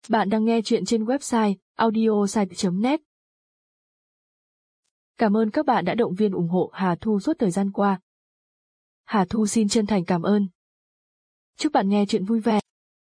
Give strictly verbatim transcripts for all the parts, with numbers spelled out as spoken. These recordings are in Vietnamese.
Bạn đang nghe chuyện trên website audiosite chấm net. Cảm ơn các bạn đã động viên ủng hộ Hà Thu suốt thời gian qua. Hà Thu xin chân thành cảm ơn. Chúc bạn nghe chuyện vui vẻ.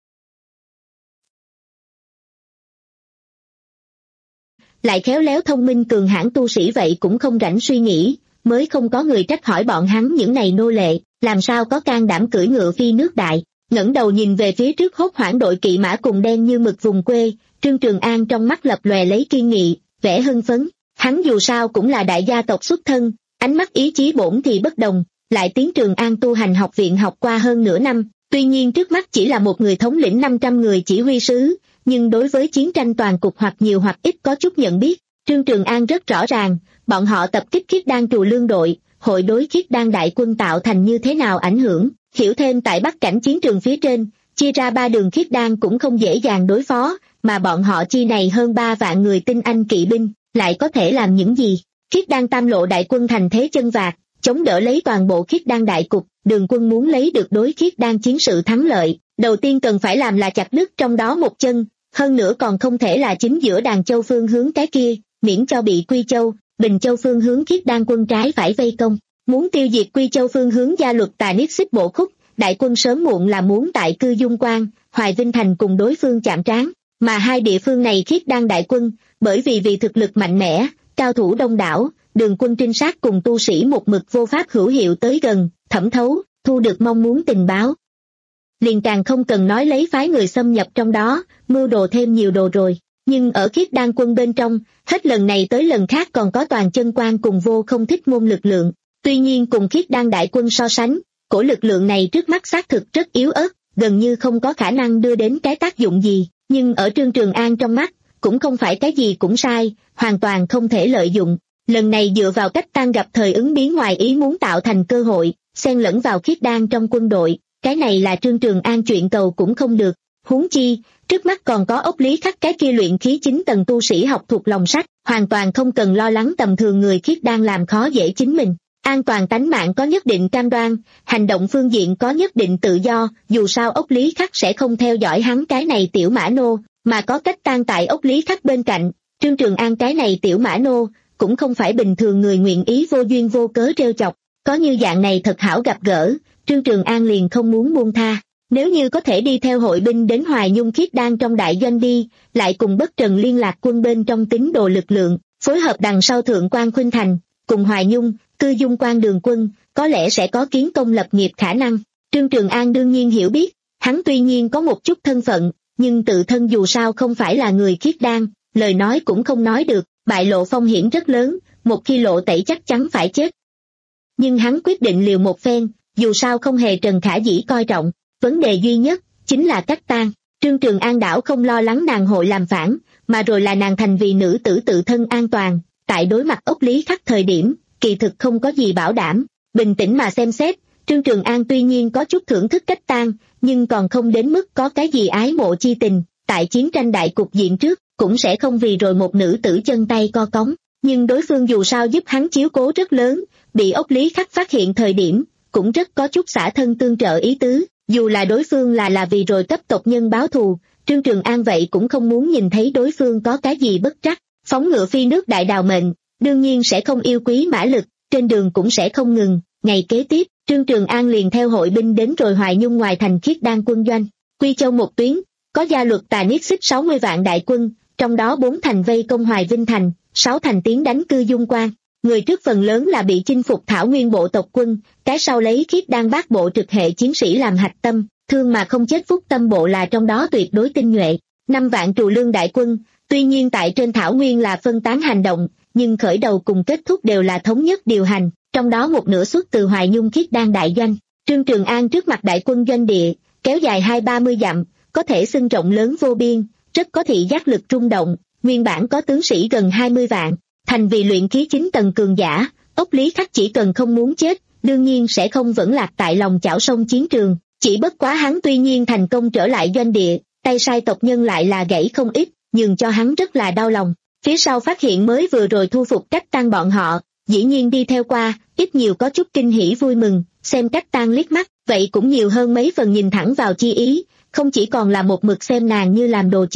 Lại khéo léo thông minh cường hãn tu sĩ vậy cũng không rảnh suy nghĩ, mới không có người trách hỏi bọn hắn những này nô lệ, làm sao có can đảm cưỡi ngựa phi nước đại. Ngẩng đầu nhìn về phía trước hốt hoảng đội kỵ mã cùng đen như mực vùng quê, Trương Trường An trong mắt lập lòe lấy kiên nghị, vẻ hưng phấn. Hắn dù sao cũng là đại gia tộc xuất thân, ánh mắt ý chí bổn thì bất đồng, lại tiến Trường An tu hành học viện học qua hơn nửa năm, tuy nhiên trước mắt chỉ là một người thống lĩnh năm trăm người chỉ huy sứ, nhưng đối với chiến tranh toàn cục hoặc nhiều hoặc ít có chút nhận biết. Trương Trường An rất rõ ràng, bọn họ tập kích Khiết Đan Trù Lương đội, hội đối Khiết Đan đại quân tạo thành như thế nào ảnh hưởng, hiểu thêm tại Bắc cảnh chiến trường phía trên, chia ra ba đường Khiết Đan cũng không dễ dàng đối phó, mà bọn họ chi này hơn ba vạn người tinh anh kỵ binh, lại có thể làm những gì. Khiết Đan tam lộ đại quân thành thế chân vạc, chống đỡ lấy toàn bộ Khiết Đan đại cục, Đường quân muốn lấy được đối Khiết Đan chiến sự thắng lợi, đầu tiên cần phải làm là chặt đứt trong đó một chân, hơn nữa còn không thể là chính giữa Đàn Châu phương hướng cái kia, miễn cho bị Quy Châu, Bình Châu phương hướng Khiết Đan quân trái phải vây công. Muốn tiêu diệt Quy Châu phương hướng gia luật tà niết xích bộ khúc, đại quân sớm muộn là muốn tại Cư Dung Quan, Hoài Vinh Thành cùng đối phương chạm trán, mà hai địa phương này Khiết Đan đại quân, bởi vì vì thực lực mạnh mẽ, cao thủ đông đảo, Đường quân trinh sát cùng tu sĩ một mực vô pháp hữu hiệu tới gần, thẩm thấu, thu được mong muốn tình báo. Liền càng không cần nói lấy phái người xâm nhập trong đó, mưu đồ thêm nhiều đồ rồi. Nhưng ở Khiết Đan quân bên trong, hết lần này tới lần khác còn có toàn chân quan cùng vô không thích môn lực lượng. Tuy nhiên cùng Khiết Đan đại quân so sánh, cổ lực lượng này trước mắt xác thực rất yếu ớt, gần như không có khả năng đưa đến cái tác dụng gì. Nhưng ở Trương Trường An trong mắt, cũng không phải cái gì cũng sai, hoàn toàn không thể lợi dụng. Lần này dựa vào cách tan gặp thời ứng biến ngoài ý muốn tạo thành cơ hội, xen lẫn vào Khiết Đan trong quân đội, cái này là Trương Trường An chuyện cầu cũng không được. Huống chi, trước mắt còn có Ốc Lý Khắc cái kia luyện khí chín tầng tu sĩ học thuộc lòng sách, hoàn toàn không cần lo lắng tầm thường người Khiết Đan làm khó dễ chính mình. An toàn tánh mạng có nhất định cam đoan, hành động phương diện có nhất định tự do, dù sao Ốc Lý Khắc sẽ không theo dõi hắn cái này tiểu mã nô, mà có cách tan tại Ốc Lý Khắc bên cạnh. Trương Trường An cái này tiểu mã nô, cũng không phải bình thường người nguyện ý vô duyên vô cớ trêu chọc, có như dạng này thật hảo gặp gỡ, Trương Trường An liền không muốn buông tha. Nếu như có thể đi theo hội binh đến Hoài Nhung Khiết Đan trong đại doanh đi, lại cùng Bất Trần liên lạc quân bên trong tín đồ lực lượng, phối hợp đằng sau Thượng Quan Khuynh Thành, cùng Hoài Nhung, Cư Dung Quan đường quân, có lẽ sẽ có kiến công lập nghiệp khả năng. Trương Trường An đương nhiên hiểu biết, hắn tuy nhiên có một chút thân phận, nhưng tự thân dù sao không phải là người Khiết Đan, lời nói cũng không nói được, bại lộ phong hiểm rất lớn, một khi lộ tẩy chắc chắn phải chết. Nhưng hắn quyết định liều một phen, dù sao không hề Trần Khả Dĩ coi trọng, vấn đề duy nhất chính là cách tan. Trương Trường An đảo không lo lắng nàng hội làm phản, mà rồi là nàng thành vì nữ tử tự thân an toàn, tại đối mặt Ốc Lý Khắc thời điểm, kỳ thực không có gì bảo đảm. Bình tĩnh mà xem xét, Trương Trường An tuy nhiên có chút thưởng thức cách tan, nhưng còn không đến mức có cái gì ái mộ chi tình, tại chiến tranh đại cục diện trước, cũng sẽ không vì rồi một nữ tử chân tay co cóng. Nhưng đối phương dù sao giúp hắn chiếu cố rất lớn, bị Ốc Lý Khắc phát hiện thời điểm, cũng rất có chút xả thân tương trợ ý tứ. Dù là đối phương là là vì rồi cấp tộc nhân báo thù, Trương Trường An vậy cũng không muốn nhìn thấy đối phương có cái gì bất trắc. Phóng ngựa phi nước đại đào mệnh, đương nhiên sẽ không yêu quý mã lực, trên đường cũng sẽ không ngừng. Ngày kế tiếp, Trương Trường An liền theo hội binh đến rồi Hoài Nhung ngoài thành Khiết Đan quân doanh. Quy Châu một tuyến, có gia luật tà niết xích sáu mươi vạn đại quân, trong đó bốn thành vây công Hoài Vinh Thành, sáu thành tiến đánh Cư Dung Quan. Người trước phần lớn là bị chinh phục Thảo Nguyên bộ tộc quân, cái sau lấy Khiết Đan bát bộ trực hệ chiến sĩ làm hạch tâm, thương mà không chết Phúc Tâm bộ là trong đó tuyệt đối tinh nhuệ. Năm vạn Trù Lương đại quân, tuy nhiên tại trên Thảo Nguyên là phân tán hành động, nhưng khởi đầu cùng kết thúc đều là thống nhất điều hành, trong đó một nửa xuất từ Hoài Nhung Khiết Đan đại doanh. Trương Trường An trước mặt đại quân doanh địa, kéo dài hai ba mươi dặm, có thể xưng rộng lớn vô biên, rất có thị giác lực rung động, nguyên bản có tướng sĩ gần hai mươi vạn. Thành vì luyện khí chín tầng cường giả, Ốc Lý Khắc chỉ cần không muốn chết, đương nhiên sẽ không vẫn lạc tại lòng chảo sông chiến trường. Chỉ bất quá hắn tuy nhiên thành công trở lại doanh địa, tay sai tộc nhân lại là gãy không ít, nhường cho hắn rất là đau lòng. Phía sau phát hiện mới vừa rồi thu phục cách tan bọn họ, dĩ nhiên đi theo qua, ít nhiều có chút kinh hỉ vui mừng, xem cách tan liếc mắt, vậy cũng nhiều hơn mấy phần nhìn thẳng vào chi ý, không chỉ còn là một mực xem nàng như làm đồ chơi,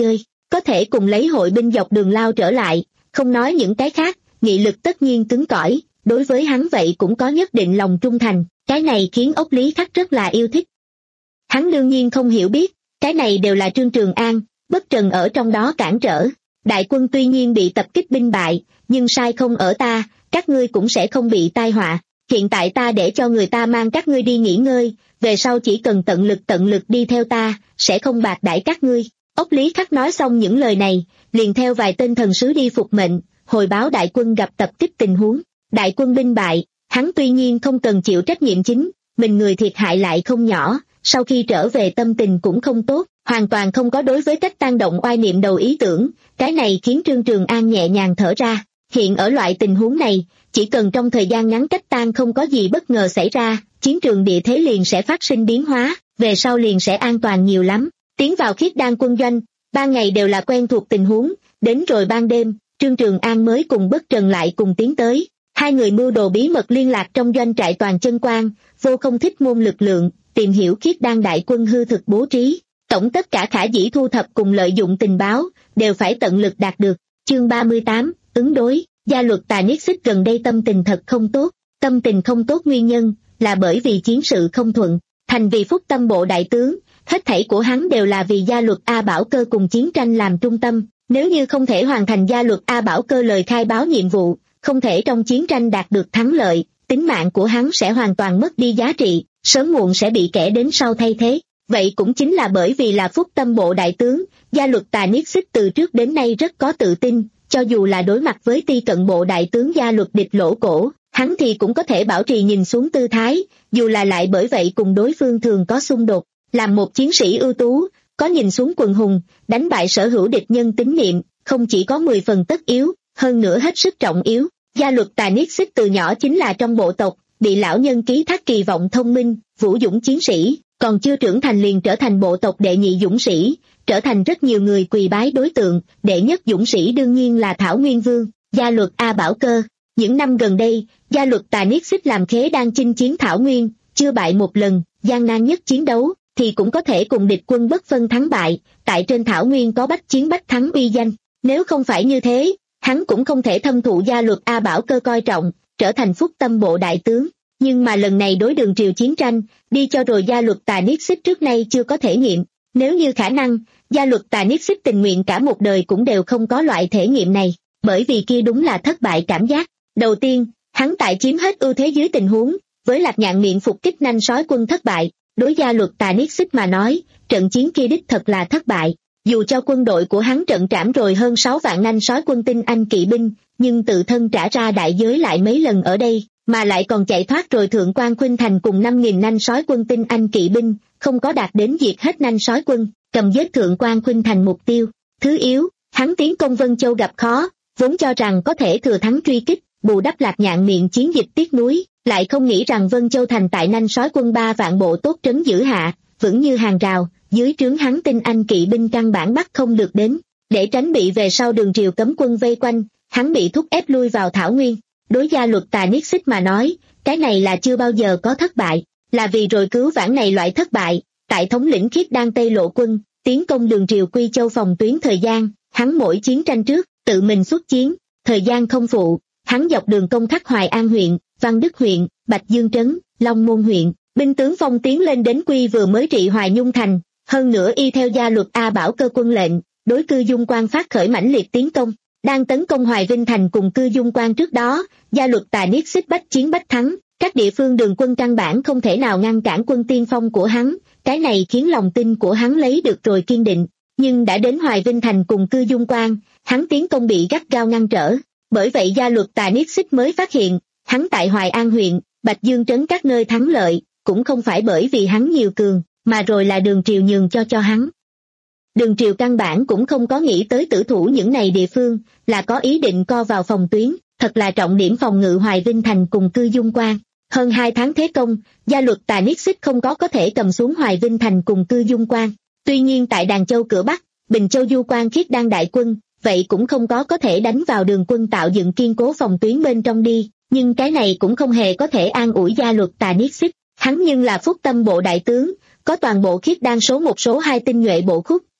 có thể cùng lấy hội binh dọc đường lao trở lại, không nói những cái khác, nghị lực tất nhiên cứng cỏi, đối với hắn vậy cũng có nhất định lòng trung thành, cái này khiến Ốc Lý Khắc rất là yêu thích. Hắn đương nhiên không hiểu biết, cái này đều là Trương Trường An, bất trần ở trong đó cản trở. Đại quân tuy nhiên bị tập kích binh bại, nhưng sai không ở ta, các ngươi cũng sẽ không bị tai họa. Hiện tại ta để cho người ta mang các ngươi đi nghỉ ngơi, về sau chỉ cần tận lực tận lực đi theo ta, sẽ không bạc đãi các ngươi. Ốc Lý Khắc nói xong những lời này, liền theo vài tên thần sứ đi phục mệnh, hồi báo đại quân gặp tập kích tình huống. Đại quân binh bại, hắn tuy nhiên không cần chịu trách nhiệm chính, mình người thiệt hại lại không nhỏ, sau khi trở về tâm tình cũng không tốt, hoàn toàn không có đối với cách tan động oai niệm đầu ý tưởng, cái này khiến Trương Trường An nhẹ nhàng thở ra. Hiện ở loại tình huống này, chỉ cần trong thời gian ngắn cách tan không có gì bất ngờ xảy ra, chiến trường địa thế liền sẽ phát sinh biến hóa, về sau liền sẽ an toàn nhiều lắm. Tiến vào Khiết Đan quân doanh, ban ngày đều là quen thuộc tình huống, đến rồi ban đêm, Trương Trường An mới cùng Bất Trần lại cùng tiến tới. Hai người mưu đồ bí mật liên lạc trong doanh trại toàn chân quan, vô không thích môn lực lượng, tìm hiểu Khiết Đan đại quân hư thực bố trí. Tổng tất cả khả dĩ thu thập cùng lợi dụng tình báo, đều phải tận lực đạt được. Chương ba mươi tám, ứng đối, Gia Luật Tà Niết Xích gần đây tâm tình thật không tốt, tâm tình không tốt nguyên nhân, là bởi vì chiến sự không thuận, thành vì Phúc Tâm bộ đại tướng, hết thảy của hắn đều là vì Gia Luật A Bảo Cơ cùng chiến tranh làm trung tâm, nếu như không thể hoàn thành Gia Luật A Bảo Cơ lời khai báo nhiệm vụ, không thể trong chiến tranh đạt được thắng lợi, tính mạng của hắn sẽ hoàn toàn mất đi giá trị, sớm muộn sẽ bị kẻ đến sau thay thế. Vậy cũng chính là bởi vì là Phúc Tâm bộ đại tướng, Gia Luật Tà Niết Xích từ trước đến nay rất có tự tin, cho dù là đối mặt với Ti Cận bộ đại tướng Gia Luật địch lỗ cổ, hắn thì cũng có thể bảo trì nhìn xuống tư thái, dù là lại bởi vậy cùng đối phương thường có xung đột. Làm một chiến sĩ ưu tú, có nhìn xuống quần hùng, đánh bại sở hữu địch nhân tín niệm, không chỉ có mười phần tất yếu, hơn nữa hết sức trọng yếu. Gia Luật Tà Niết Xích từ nhỏ chính là trong bộ tộc, bị lão nhân ký thác kỳ vọng thông minh, vũ dũng chiến sĩ, còn chưa trưởng thành liền trở thành bộ tộc đệ nhị dũng sĩ, trở thành rất nhiều người quỳ bái đối tượng, đệ nhất dũng sĩ đương nhiên là Thảo Nguyên Vương, Gia Luật A Bảo Cơ. Những năm gần đây, Gia Luật Tà Niết Xích làm khế đang chinh chiến Thảo Nguyên, chưa bại một lần, gian nan nhất chiến đấu, thì cũng có thể cùng địch quân bất phân thắng bại, tại trên Thảo Nguyên có bách chiến bách thắng uy danh. Nếu không phải như thế, hắn cũng không thể thâm thụ Gia Luật A Bảo Cơ coi trọng, trở thành Phúc Tâm bộ đại tướng. Nhưng mà lần này đối đường triều chiến tranh, đi cho rồi Gia Luật Tà Niết Xích trước nay chưa có thể nghiệm. Nếu như khả năng, Gia Luật Tà Niết Xích tình nguyện cả một đời cũng đều không có loại thể nghiệm này, bởi vì kia đúng là thất bại cảm giác. Đầu tiên, hắn tại chiếm hết ưu thế dưới tình huống, với Lạc Nhạn miệng phục kích nanh sói quân thất bại, đối Gia Luật Tà Niết Xích mà nói, trận chiến kia đích thật là thất bại. Dù cho quân đội của hắn trận trảm rồi hơn sáu vạn nanh sói quân tinh anh kỵ binh, nhưng tự thân trả ra đại giới lại mấy lần ở đây, mà lại còn chạy thoát rồi Thượng Quan Khuynh Thành cùng năm nghìn nanh sói quân tinh anh kỵ binh, không có đạt đến diệt hết nanh sói quân, cầm giết Thượng Quan Khuynh Thành mục tiêu. Thứ yếu, hắn tiến công Vân Châu gặp khó, vốn cho rằng có thể thừa thắng truy kích, bù đắp Lạc Nhạn miệng chiến dịch tiếc nuối, lại không nghĩ rằng Vân Châu thành tại nanh sói quân ba vạn bộ tốt trấn giữ hạ, vững như hàng rào, dưới trướng hắn tinh anh kỵ binh căn bản bắt không được đến. Để tránh bị về sau đường triều cấm quân vây quanh, hắn bị thúc ép lui vào Thảo Nguyên. Đối Gia Luật Tà Niết Xích mà nói, cái này là chưa bao giờ có thất bại, là vì rồi cứu vãn này loại thất bại, tại thống lĩnh Khiết Đan Tây Lộ quân, tiến công đường triều Quy Châu phòng tuyến thời gian, hắn mỗi chiến tranh trước, tự mình xuất chiến, thời gian không phụ, hắn dọc đường công khắc Hoài An huyện, Văn Đức huyện, Bạch Dương Trấn, Long Môn huyện, binh tướng phong tiến lên đến Quy vừa mới trị Hoài Nhung thành, hơn nữa y theo Gia Luật A Bảo Cơ quân lệnh, đối Cư Dung Quan phát khởi mãnh liệt tiến công. Đang tấn công Hoài Vinh thành cùng Cư Dung Quan trước đó, Gia Luật Tà Niết Xích bách chiến bách thắng, các địa phương đường quân căn bản không thể nào ngăn cản quân tiên phong của hắn, cái này khiến lòng tin của hắn lấy được rồi kiên định. Nhưng đã đến Hoài Vinh thành cùng Cư Dung Quan, hắn tiến công bị gắt gao ngăn trở, bởi vậy Gia Luật Tà Niết Xích mới phát hiện, hắn tại Hoài An huyện, Bạch Dương Trấn các nơi thắng lợi, cũng không phải bởi vì hắn nhiều cường, mà rồi là đường triều nhường cho cho hắn. Đường triều căn bản cũng không có nghĩ tới tử thủ những này địa phương, là có ý định co vào phòng tuyến, thật là trọng điểm phòng ngự Hoài Vinh thành cùng Cư Dung Quan. Hơn hai tháng thế công, Gia Luật Tà Niết Xích không có có thể cầm xuống Hoài Vinh thành cùng Cư Dung Quan. Tuy nhiên tại Đàn Châu cửa Bắc, Bình Châu Du Quan Khiết Đan đại quân, vậy cũng không có có thể đánh vào đường quân tạo dựng kiên cố phòng tuyến bên trong đi, nhưng cái này cũng không hề có thể an ủi Gia Luật Tà Niết Xích. Hắn nhưng là Phúc Tâm bộ đại tướng, có toàn bộ Khiết Đan số một số hai tinh nhuệ bộ khúc,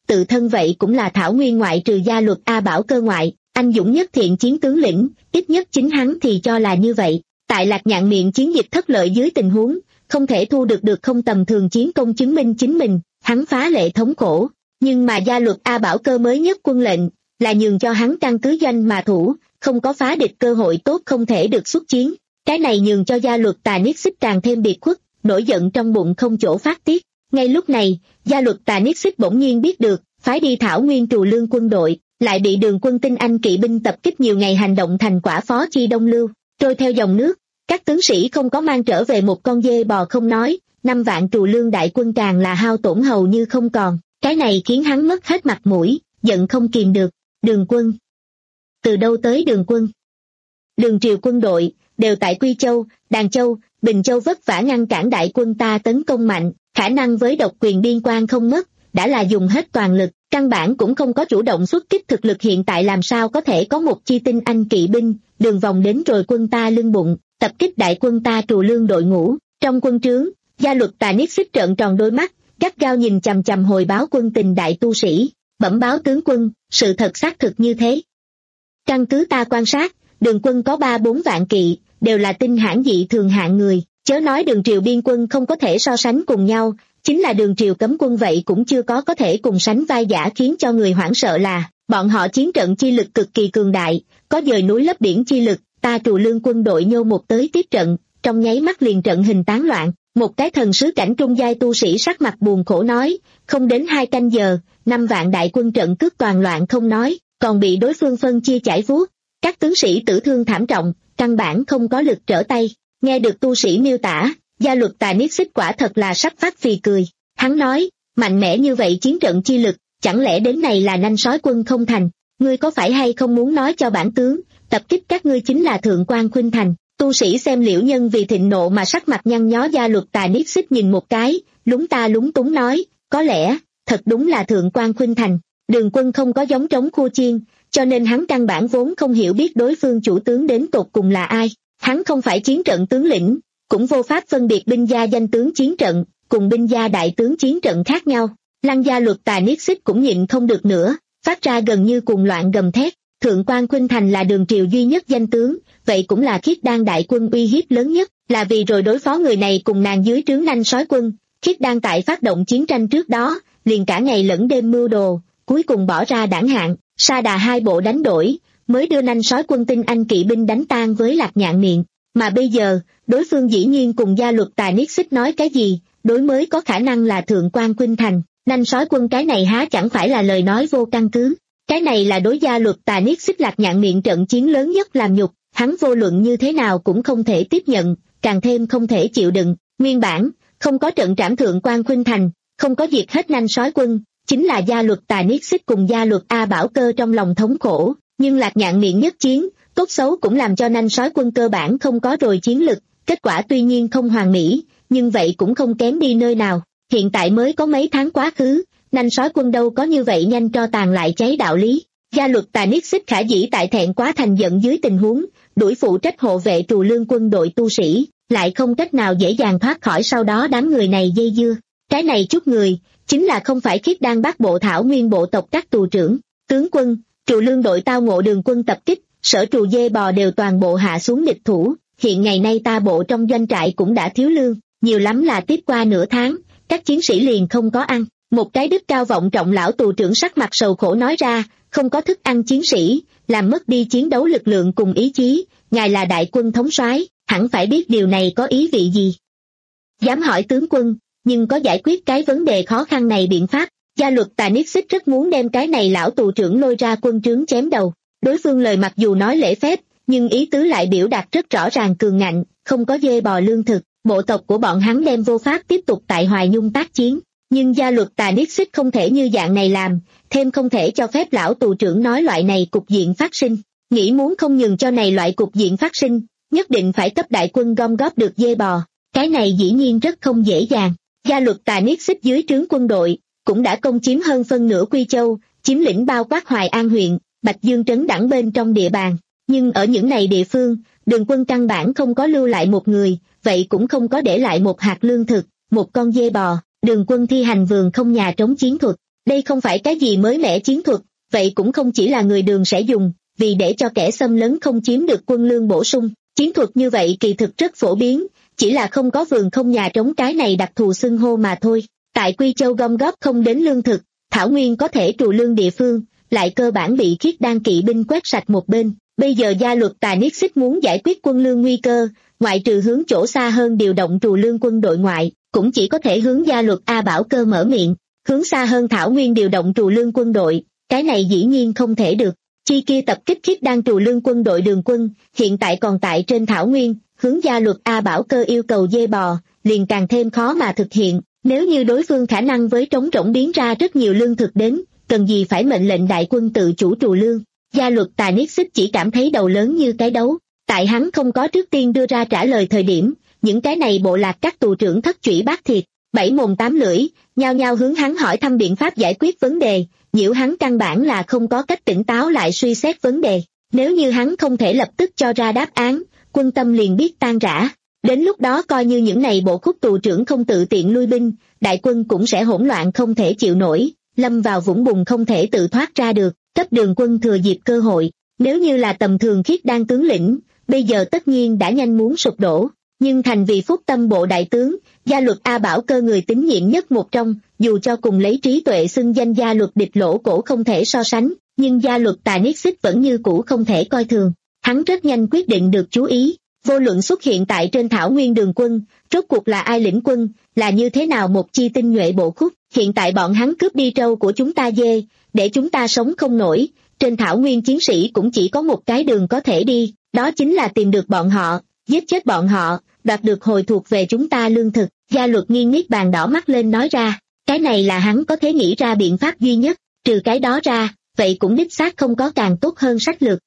tự thân vậy cũng là Thảo Nguyên ngoại trừ Gia Luật A Bảo Cơ ngoại, anh dũng nhất thiện chiến tướng lĩnh, ít nhất chính hắn thì cho là như vậy. Tại Lạc Nhạn Miệng chiến dịch thất lợi dưới tình huống, không thể thu được được không tầm thường chiến công chứng minh chính mình, hắn phá lệ thống khổ. Nhưng mà Gia Luật A Bảo Cơ mới nhất quân lệnh, là nhường cho hắn căn cứ doanh mà thủ, không có phá địch cơ hội tốt không thể được xuất chiến. Cái này nhường cho Gia Luật Tà Niết Xích càng thêm biệt khuất, nổi giận trong bụng không chỗ phát tiết. Ngay lúc này, Gia Luật Tà Niết Xích bỗng nhiên biết được, phái đi Thảo Nguyên Trù Lương quân đội, lại bị Đường quân tinh anh kỵ binh tập kích nhiều ngày hành động thành quả phó chi đông lưu, trôi theo dòng nước. Các tướng sĩ không có mang trở về một con dê bò không nói, năm vạn Trù Lương đại quân càng là hao tổn hầu như không còn. Cái này khiến hắn mất hết mặt mũi, giận không kìm được. Đường quân. Từ đâu tới Đường quân? Đường triều quân đội, đều tại Quy Châu, Đàn Châu, Bình Châu vất vả ngăn cản đại quân ta tấn công mạnh, khả năng với độc quyền biên quan không mất, đã là dùng hết toàn lực, căn bản cũng không có chủ động xuất kích thực lực hiện tại làm sao có thể có một chi tinh anh kỵ binh, đường vòng đến rồi quân ta lưng bụng, tập kích đại quân ta Trù Lương đội ngũ. Trong quân trướng, Gia Luật Tà Niết Xích trợn tròn đôi mắt, gắt gao nhìn chằm chằm hồi báo quân tình đại tu sĩ, bẩm báo tướng quân, sự thật xác thực như thế. Căn cứ ta quan sát, Đường quân có ba bốn vạn kỵ, đều là tinh hãn dị thường hạng người, chớ nói Đường triều biên quân không có thể so sánh cùng nhau, chính là Đường triều cấm quân vậy cũng chưa có có thể cùng sánh vai giả. Khiến cho người hoảng sợ là, bọn họ chiến trận chi lực cực kỳ cường đại, có dời núi lấp biển chi lực, ta Trù Lương quân đội nhô một tới tiếp trận, trong nháy mắt liền trận hình tán loạn. Một cái thần sứ cảnh trung giai tu sĩ sắc mặt buồn khổ nói, không đến hai canh giờ, năm vạn đại quân trận cướp toàn loạn không nói, còn bị đối phương phân chia chải vuốt. Các tướng sĩ tử thương thảm trọng, căn bản không có lực trở tay. Nghe được tu sĩ miêu tả, Gia Luật Tà Niết Xích quả thật là sắp phát phì cười. Hắn nói, mạnh mẽ như vậy chiến trận chi lực, chẳng lẽ đến này là nanh sói quân không thành? Ngươi có phải hay không muốn nói cho bản tướng, tập kích các ngươi chính là Thượng Quan Khuynh Thành? Tu sĩ xem Liễu Nhân vì thịnh nộ mà sắc mặt nhăn nhó. Gia Luật Tà Niết Xích nhìn một cái, lúng ta lúng túng nói, có lẽ, thật đúng là Thượng Quan Khuynh Thành. Đường quân không có giống trống khua chiên, cho nên hắn căn bản vốn không hiểu biết đối phương chủ tướng đến tột cùng là ai. Hắn không phải chiến trận tướng lĩnh, cũng vô pháp phân biệt binh gia danh tướng chiến trận, cùng binh gia đại tướng chiến trận khác nhau. Lăng Gia Luật Tà Niết Xích cũng nhịn không được nữa, phát ra gần như cuồng loạn gầm thét. Thượng Quan Khuynh Thành là Đường triều duy nhất danh tướng, vậy cũng là Khiết Đan đại quân uy hiếp lớn nhất, là vì rồi đối phó người này cùng nàng dưới trướng nanh sói quân. Khiết Đan tại phát động chiến tranh trước đó, liền cả ngày lẫn đêm mưu đồ, cuối cùng bỏ ra đảng hạng, sa đà hai bộ đánh đổi, mới đưa nanh sói quân tinh anh kỵ binh đánh tan với Lạc Nhạn Miệng. Mà bây giờ, đối phương dĩ nhiên cùng Gia Luật Tà Niết Xích nói cái gì, đối mới có khả năng là Thượng Quan Khuynh Thành, nanh sói quân cái này há chẳng phải là lời nói vô căn cứ. Cái này là đối Gia Luật Tà Niết Xích Lạc Nhạn Miệng trận chiến lớn nhất làm nhục, hắn vô luận như thế nào cũng không thể tiếp nhận, càng thêm không thể chịu đựng. Nguyên bản, không có trận trảm Thượng Quan Khuynh Thành, không có diệt hết nanh sói quân, chính là Gia Luật Tà Niết Xích cùng Gia Luật A Bảo Cơ trong lòng thống khổ, nhưng Lạc Nhạn Miệng nhất chiến, tốt xấu cũng làm cho nanh sói quân cơ bản không có rồi chiến lực, kết quả tuy nhiên không hoàn mỹ, nhưng vậy cũng không kém đi nơi nào. Hiện tại mới có mấy tháng quá khứ, nanh sói quân đâu có như vậy nhanh cho tàn lại cháy đạo lý. Gia Luật Tà Niết Xích khả dĩ tại thẹn quá thành giận dưới tình huống, đuổi phụ trách hộ vệ Trù Lương quân đội tu sĩ, lại không cách nào dễ dàng thoát khỏi sau đó đám người này dây dưa. Cái này chút người, chính là không phải Khiết Đan Bắc bộ Thảo Nguyên bộ tộc các tù trưởng, tướng quân, Trù Lương đội tao ngộ Đường quân tập kích, sở trù dê bò đều toàn bộ hạ xuống địch thủ, hiện ngày nay ta bộ trong doanh trại cũng đã thiếu lương, nhiều lắm là tiếp qua nửa tháng, các chiến sĩ liền không có ăn. Một cái đức cao vọng trọng lão tù trưởng sắc mặt sầu khổ nói ra, không có thức ăn chiến sĩ, làm mất đi chiến đấu lực lượng cùng ý chí, ngài là đại quân thống soái, hẳn phải biết điều này có ý vị gì. Dám hỏi tướng quân, nhưng có giải quyết cái vấn đề khó khăn này biện pháp? Gia Luật Tà Niết Xích rất muốn đem cái này lão tù trưởng lôi ra quân trướng chém đầu. Đối phương lời mặc dù nói lễ phép, nhưng ý tứ lại biểu đạt rất rõ ràng cường ngạnh, không có dê bò lương thực, bộ tộc của bọn hắn đem vô pháp tiếp tục tại Hoài Nhung tác chiến. Nhưng Gia Luật Tà Niết Xích không thể như dạng này làm, thêm không thể cho phép lão tù trưởng nói loại này cục diện phát sinh. Nghĩ muốn không nhường cho này loại cục diện phát sinh, nhất định phải cấp đại quân gom góp được dê bò. Cái này dĩ nhiên rất không dễ dàng. Gia Luật Tà Niết Xích dưới trướng quân đội, cũng đã công chiếm hơn phân nửa Quy Châu, chiếm lĩnh bao quát Hoài An huyện, Bạch Dương trấn đẳng bên trong địa bàn. Nhưng ở những này địa phương, Đường quân căn bản không có lưu lại một người, vậy cũng không có để lại một hạt lương thực, một con dê bò. Đường quân thi hành vườn không nhà trống chiến thuật, Đây không phải cái gì mới mẻ chiến thuật, vậy cũng không chỉ là người Đường sẽ dùng, vì để cho kẻ xâm lấn không chiếm được quân lương bổ sung. Chiến thuật như vậy kỳ thực rất phổ biến, chỉ là không có vườn không nhà trống cái này đặc thù xưng hô mà thôi. Tại Quy Châu gom góp không đến lương thực, thảo nguyên có thể trù lương địa phương, lại cơ bản bị Khiết Đan kỵ binh quét sạch một bên. Bây giờ gia luật Tà Niết Xích muốn giải quyết quân lương nguy cơ, ngoại trừ hướng chỗ xa hơn điều động trù lương quân đội ngoại, cũng chỉ có thể hướng gia luật A Bảo Cơ mở miệng, hướng xa hơn thảo nguyên điều động trù lương quân đội, cái này dĩ nhiên không thể được. Chi kia tập kích Khiết Đan trù lương quân đội Đường quân, hiện tại còn tại trên thảo nguyên, hướng gia luật A Bảo Cơ yêu cầu dê bò, liền càng thêm khó mà thực hiện. Nếu như đối phương khả năng với trống rỗng biến ra rất nhiều lương thực đến, cần gì phải mệnh lệnh đại quân tự chủ trù lương. Gia luật Tà Niết Xích chỉ cảm thấy đầu lớn như cái đấu, tại hắn không có trước tiên đưa ra trả lời thời điểm, những cái này bộ lạc các tù trưởng thất chủy bát thiệt, bảy mồm tám lưỡi, nhao nhao hướng hắn hỏi thăm biện pháp giải quyết vấn đề, nhiễu hắn căn bản là không có cách tỉnh táo lại suy xét vấn đề. Nếu như hắn không thể lập tức cho ra đáp án, quân tâm liền biết tan rã. Đến lúc đó coi như những này bộ khúc tù trưởng không tự tiện lui binh, đại quân cũng sẽ hỗn loạn không thể chịu nổi, lâm vào vũng bùn không thể tự thoát ra được. Cấp Đường quân thừa dịp cơ hội, nếu như là tầm thường Khiết Đan tướng lĩnh, bây giờ tất nhiên đã nhanh muốn sụp đổ, nhưng thành vì phúc tâm bộ đại tướng, gia luật A Bảo Cơ người tín nhiệm nhất một trong, dù cho cùng lấy trí tuệ xưng danh gia luật địch lỗ cổ không thể so sánh, nhưng gia luật Tà Niết Xích vẫn như cũ không thể coi thường. Hắn rất nhanh quyết định được chú ý, vô luận xuất hiện tại trên thảo nguyên Đường quân, rốt cuộc là ai lĩnh quân, là như thế nào một chi tinh nhuệ bộ khúc, hiện tại bọn hắn cướp đi trâu của chúng ta dê, để chúng ta sống không nổi, trên thảo nguyên chiến sĩ cũng chỉ có một cái đường có thể đi, đó chính là tìm được bọn họ, giết chết bọn họ, đoạt được hồi thuộc về chúng ta lương thực. Gia luật nghiêng niết bàn đỏ mắt lên nói ra, cái này là hắn có thể nghĩ ra biện pháp duy nhất, trừ cái đó ra, vậy cũng đích xác không có càng tốt hơn sách lược.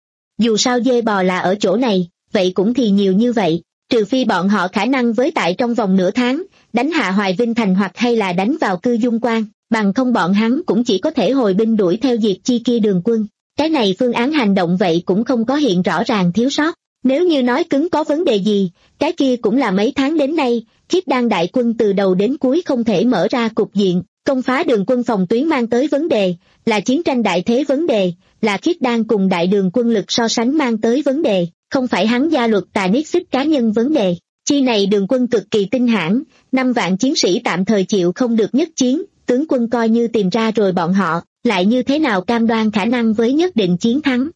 Dù sao dê bò là ở chỗ này, vậy cũng thì nhiều như vậy, trừ phi bọn họ khả năng với tại trong vòng nửa tháng, đánh hạ Hoài Vinh Thành hoặc hay là đánh vào Cư Dung Quan, bằng không bọn hắn cũng chỉ có thể hồi binh đuổi theo diệt chi kia Đường quân. Cái này phương án hành động vậy cũng không có hiện rõ ràng thiếu sót. Nếu như nói cứng có vấn đề gì, cái kia cũng là mấy tháng đến nay, Khiết Đan đại quân từ đầu đến cuối không thể mở ra cục diện, công phá Đường quân phòng tuyến mang tới vấn đề, là chiến tranh đại thế vấn đề, là Khiết Đan cùng đại Đường quân lực so sánh mang tới vấn đề, không phải hắn gia luật Tà Niết Xích cá nhân vấn đề. Chi này Đường quân cực kỳ tinh hãn, năm vạn chiến sĩ tạm thời chịu không được nhất chiến, tướng quân coi như tìm ra rồi bọn họ, lại như thế nào cam đoan khả năng với nhất định chiến thắng.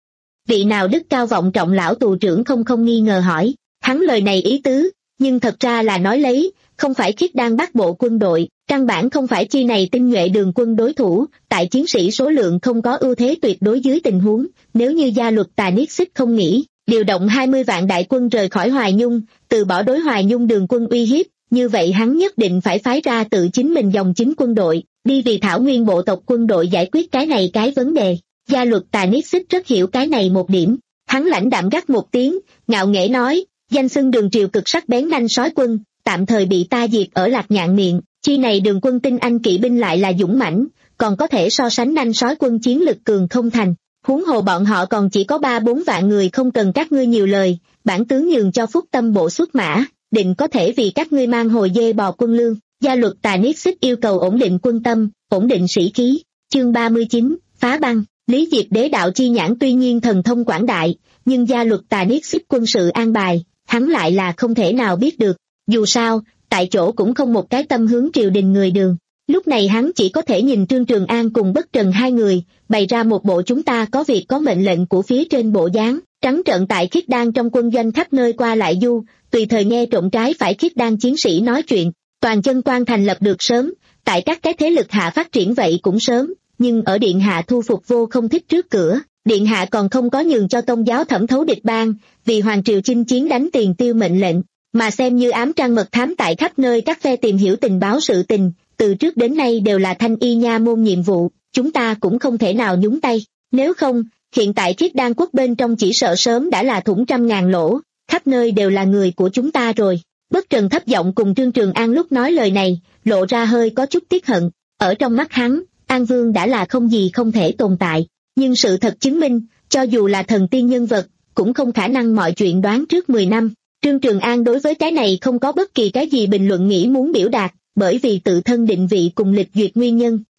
Vị nào đức cao vọng trọng lão tù trưởng không không nghi ngờ hỏi, hắn lời này ý tứ, nhưng thật ra là nói lấy, không phải Khiết Đan bắt bộ quân đội, căn bản không phải chi này tinh nhuệ Đường quân đối thủ, tại chiến sĩ số lượng không có ưu thế tuyệt đối dưới tình huống, nếu như gia luật Tà Niết Xích không nghĩ, điều động hai mươi vạn đại quân rời khỏi Hoài Nhung, từ bỏ đối Hoài Nhung Đường quân uy hiếp, như vậy hắn nhất định phải phái ra tự chính mình dòng chính quân đội, đi vì thảo nguyên bộ tộc quân đội giải quyết cái này cái vấn đề. Gia luật Tà Niết Xích rất hiểu cái này một điểm, hắn lãnh đạm gắt một tiếng, ngạo nghễ nói, danh xưng Đường triều cực sắc bén nanh sói quân, tạm thời bị ta diệt ở Lạc Nhạn miệng, chi này Đường quân tinh anh kỵ binh lại là dũng mãnh, còn có thể so sánh nanh sói quân chiến lực cường không thành, huống hồ bọn họ còn chỉ có ba bốn vạn người, không cần các ngươi nhiều lời, bản tướng nhường cho phúc tâm bộ xuất mã, định có thể vì các ngươi mang hồi dê bò quân lương. Gia luật Tà Niết Xích yêu cầu ổn định quân tâm, ổn định sĩ khí. Chương ba mươi chín, phá băng. Lý Diệp Đế đạo chi nhãn tuy nhiên thần thông quảng đại, nhưng gia luật Tà Niết Xích quân sự an bài, hắn lại là không thể nào biết được. Dù sao, tại chỗ cũng không một cái tâm hướng triều đình người Đường. Lúc này hắn chỉ có thể nhìn Trương Trường An cùng Bất Trần hai người, bày ra một bộ chúng ta có việc có mệnh lệnh của phía trên bộ dáng, trắng trợn tại Khiết Đan trong quân doanh khắp nơi qua lại du, tùy thời nghe trộm trái phải Khiết Đan chiến sĩ nói chuyện. Toàn chân quan thành lập được sớm, tại các cái thế lực hạ phát triển vậy cũng sớm, nhưng ở điện hạ thu phục vô không thích trước cửa, điện hạ còn không có nhường cho tôn giáo thẩm thấu địch bang, vì hoàng triều chinh chiến đánh tiền tiêu mệnh lệnh, mà xem như ám trang mật thám tại khắp nơi các phe tìm hiểu tình báo sự tình, từ trước đến nay đều là thanh y nha môn nhiệm vụ, chúng ta cũng không thể nào nhúng tay, nếu không, hiện tại Khiết Đan quốc bên trong chỉ sợ sớm đã là thủng trăm ngàn lỗ, khắp nơi đều là người của chúng ta rồi. Bất Trần thấp giọng cùng Trương Trường An lúc nói lời này, lộ ra hơi có chút tiếc hận, ở trong mắt hắn, An Vương đã là không gì không thể tồn tại, nhưng sự thật chứng minh, cho dù là thần tiên nhân vật, cũng không khả năng mọi chuyện đoán trước mười năm. Trương Trường An đối với cái này không có bất kỳ cái gì bình luận nghĩ muốn biểu đạt, bởi vì tự thân định vị cùng lịch duyệt nguyên nhân,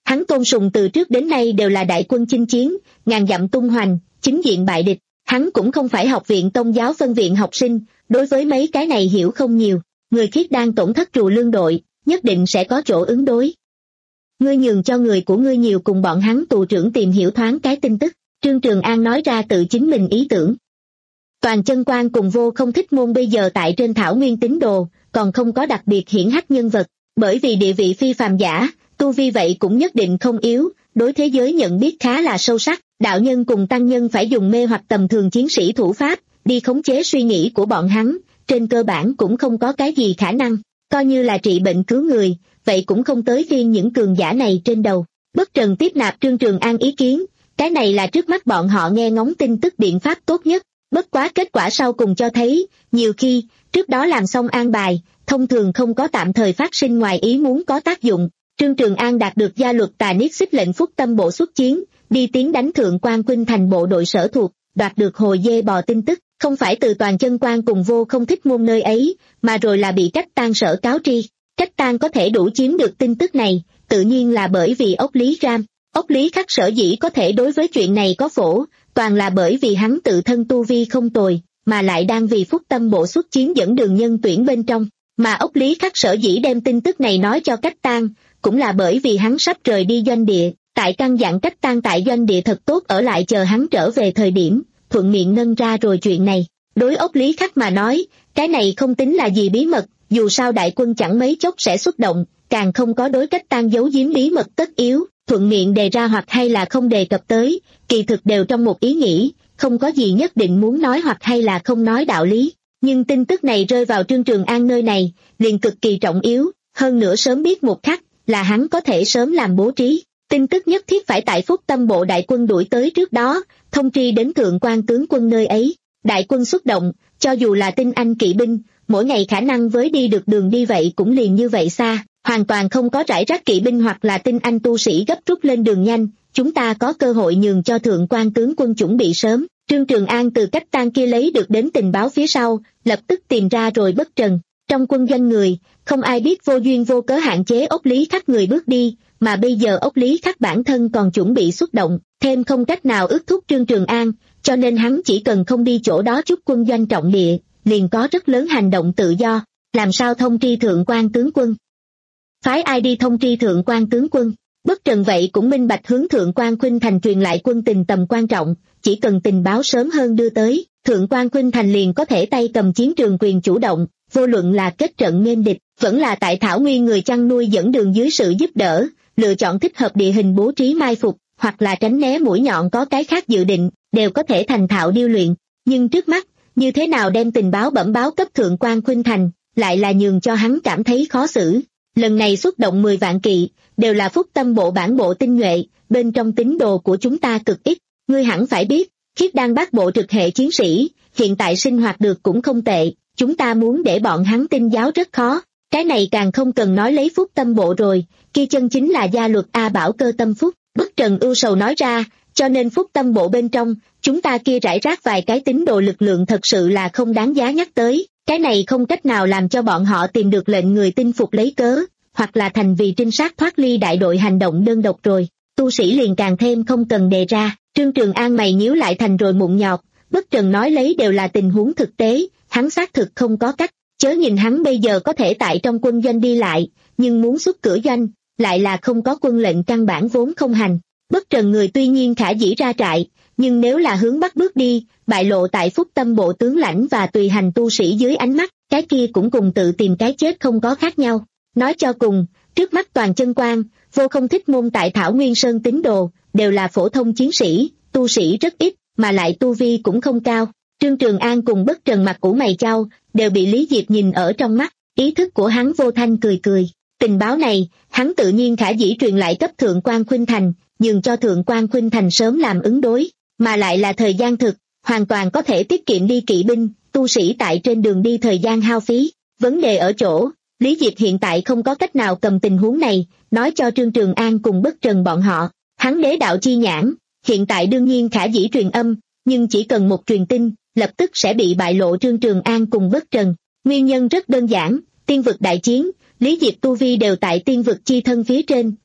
Hắn tôn sùng từ trước đến nay đều là đại quân chinh chiến, ngàn dặm tung hoành, chính diện bại địch. Hắn cũng không phải học viện tôn giáo phân viện học sinh, đối với mấy cái này hiểu không nhiều. Người khiết đang tổn thất trù lương đội, nhất định sẽ có chỗ ứng đối. Ngươi nhường cho người của ngươi nhiều cùng bọn hắn tù trưởng tìm hiểu thoáng cái tin tức. Trương Trường An nói ra tự chính mình ý tưởng. Toàn Chân Quan cùng Vô Không Thích Môn bây giờ tại trên thảo nguyên tín đồ, còn không có đặc biệt hiển hách nhân vật, bởi vì địa vị phi phàm giả, tu vi vậy cũng nhất định không yếu, đối thế giới nhận biết khá là sâu sắc. Đạo nhân cùng tăng nhân phải dùng mê hoặc tầm thường chiến sĩ thủ pháp, đi khống chế suy nghĩ của bọn hắn, trên cơ bản cũng không có cái gì khả năng, coi như là trị bệnh cứu người, vậy cũng không tới phiên những cường giả này trên đầu. Bất Trần tiếp nạp Trương Trường An ý kiến, cái này là trước mắt bọn họ nghe ngóng tin tức biện pháp tốt nhất, bất quá kết quả sau cùng cho thấy, nhiều khi, trước đó làm xong an bài, thông thường không có tạm thời phát sinh ngoài ý muốn có tác dụng. Trương Trường An đạt được gia luật tà niết xích lệnh phúc tâm bộ xuất chiến, đi tiến đánh Thượng Quan Khuynh Thành bộ đội sở thuộc, đoạt được hồi dê bò tin tức, không phải từ Toàn Chân Quan cùng Vô Không Thích Môn nơi ấy, mà rồi là bị Cách Tan sở cáo tri. Cách Tan có thể đủ chiếm được tin tức này, tự nhiên là bởi vì Ốc Lý Ram. Ốc Lý Khắc sở dĩ có thể đối với chuyện này có phổ, toàn là bởi vì hắn tự thân tu vi không tồi, mà lại đang vì phúc tâm bộ xuất chiến dẫn đường nhân tuyển bên trong. Mà Ốc Lý Khắc sở dĩ đem tin tức này nói cho Cách Tan, cũng là bởi vì hắn sắp rời đi doanh địa, tại căn dặn Cách Tan tại doanh địa thật tốt ở lại chờ hắn trở về thời điểm, thuận miệng nâng ra rồi chuyện này. Đối Ốc Lý Khắc mà nói, cái này không tính là gì bí mật, dù sao đại quân chẳng mấy chốc sẽ xuất động, càng không có đối Cách Tan giấu giếm bí mật tất yếu, thuận miệng đề ra hoặc hay là không đề cập tới, kỳ thực đều trong một ý nghĩ, không có gì nhất định muốn nói hoặc hay là không nói đạo lý. Nhưng tin tức này rơi vào Trương Trường An nơi này, liền cực kỳ trọng yếu, hơn nữa sớm biết một khắc, là hắn có thể sớm làm bố trí. Tin tức nhất thiết phải tại phúc tâm bộ đại quân đuổi tới trước đó, thông tri đến Thượng Quan tướng quân nơi ấy. Đại quân xuất động, cho dù là tinh anh kỵ binh, mỗi ngày khả năng với đi được đường đi vậy cũng liền như vậy xa, hoàn toàn không có rải rác kỵ binh hoặc là tinh anh tu sĩ gấp rút lên đường nhanh, chúng ta có cơ hội nhường cho Thượng Quan tướng quân chuẩn bị sớm. Trương Trường An từ Cách Tan kia lấy được đến tình báo phía sau, lập tức tìm ra rồi Bất Trần. Trong quân doanh người, không ai biết vô duyên vô cớ hạn chế Ốc Lý Khắc người bước đi, mà bây giờ Ốc Lý Khắc bản thân còn chuẩn bị xuất động, thêm không cách nào ước thúc Trương Trường An, cho nên hắn chỉ cần không đi chỗ đó chút quân doanh trọng địa, liền có rất lớn hành động tự do. Làm sao thông tri Thượng Quan tướng quân? Phái ai đi thông tri Thượng Quan tướng quân? Bất Trần vậy cũng minh bạch hướng Thượng Quan Khuynh Thành truyền lại quân tình tầm quan trọng, chỉ cần tình báo sớm hơn đưa tới, Thượng Quan Khuynh Thành liền có thể tay cầm chiến trường quyền chủ động, vô luận là kết trận nghênh địch, vẫn là tại thảo nguyên người chăn nuôi dẫn đường dưới sự giúp đỡ, lựa chọn thích hợp địa hình bố trí mai phục, hoặc là tránh né mũi nhọn có cái khác dự định, đều có thể thành thạo điêu luyện. Nhưng trước mắt, như thế nào đem tình báo bẩm báo cấp Thượng Quan Khuynh Thành, lại là nhường cho hắn cảm thấy khó xử. Lần này xuất động mười vạn kỵ, đều là phúc tâm bộ bản bộ tinh nhuệ, bên trong tín đồ của chúng ta cực ít. Ngươi hẳn phải biết, Khiết Đan Bát bộ trực hệ chiến sĩ, hiện tại sinh hoạt được cũng không tệ, chúng ta muốn để bọn hắn tin giáo rất khó. Cái này càng không cần nói lấy phúc tâm bộ rồi, kia chân chính là gia luật A Bảo Cơ tâm phúc. Bất Trần ưu sầu nói ra, cho nên phúc tâm bộ bên trong, chúng ta kia rải rác vài cái tín đồ lực lượng thật sự là không đáng giá nhắc tới. Cái này không cách nào làm cho bọn họ tìm được lệnh người tin phục lấy cớ, hoặc là thành vì trinh sát thoát ly đại đội hành động đơn độc rồi. Tu sĩ liền càng thêm không cần đề ra. Trương Trường An mày nhíu lại thành rồi mụn nhọt. Bất Trần nói lấy đều là tình huống thực tế, hắn xác thực không có cách. Chớ nhìn hắn bây giờ có thể tại trong quân doanh đi lại, nhưng muốn xuất cửa doanh, lại là không có quân lệnh căn bản vốn không hành. Bất Trần người tuy nhiên khả dĩ ra trại, nhưng nếu là hướng bắc bước đi, bại lộ tại phúc tâm bộ tướng lãnh và tùy hành tu sĩ dưới ánh mắt, cái kia cũng cùng tự tìm cái chết không có khác nhau. Nói cho cùng, trước mắt Toàn Chân Quan, Vô Không Thích Môn tại Thảo Nguyên Sơn tín đồ, đều là phổ thông chiến sĩ, tu sĩ rất ít, mà lại tu vi cũng không cao. Trương Trường An cùng Bất Trần mặt ủ mày chau, đều bị Lý Diệp nhìn ở trong mắt, ý thức của hắn vô thanh cười cười. Tình báo này, hắn tự nhiên khả dĩ truyền lại cấp Thượng Quan Khuynh Thành, nhường cho Thượng Quan Khuynh Thành sớm làm ứng đối, mà lại là thời gian thực, hoàn toàn có thể tiết kiệm đi kỵ binh, tu sĩ tại trên đường đi thời gian hao phí. Vấn đề ở chỗ, Lý Diệp hiện tại không có cách nào cầm tình huống này, nói cho Trương Trường An cùng Bất Trần bọn họ. Hắn đế đạo chi nhãn, hiện tại đương nhiên khả dĩ truyền âm, nhưng chỉ cần một truyền tin, lập tức sẽ bị bại lộ Trương Trường An cùng Bất Trần. Nguyên nhân rất đơn giản, tiên vực đại chiến, Lý Diệp tu vi đều tại tiên vực chi thân phía trên,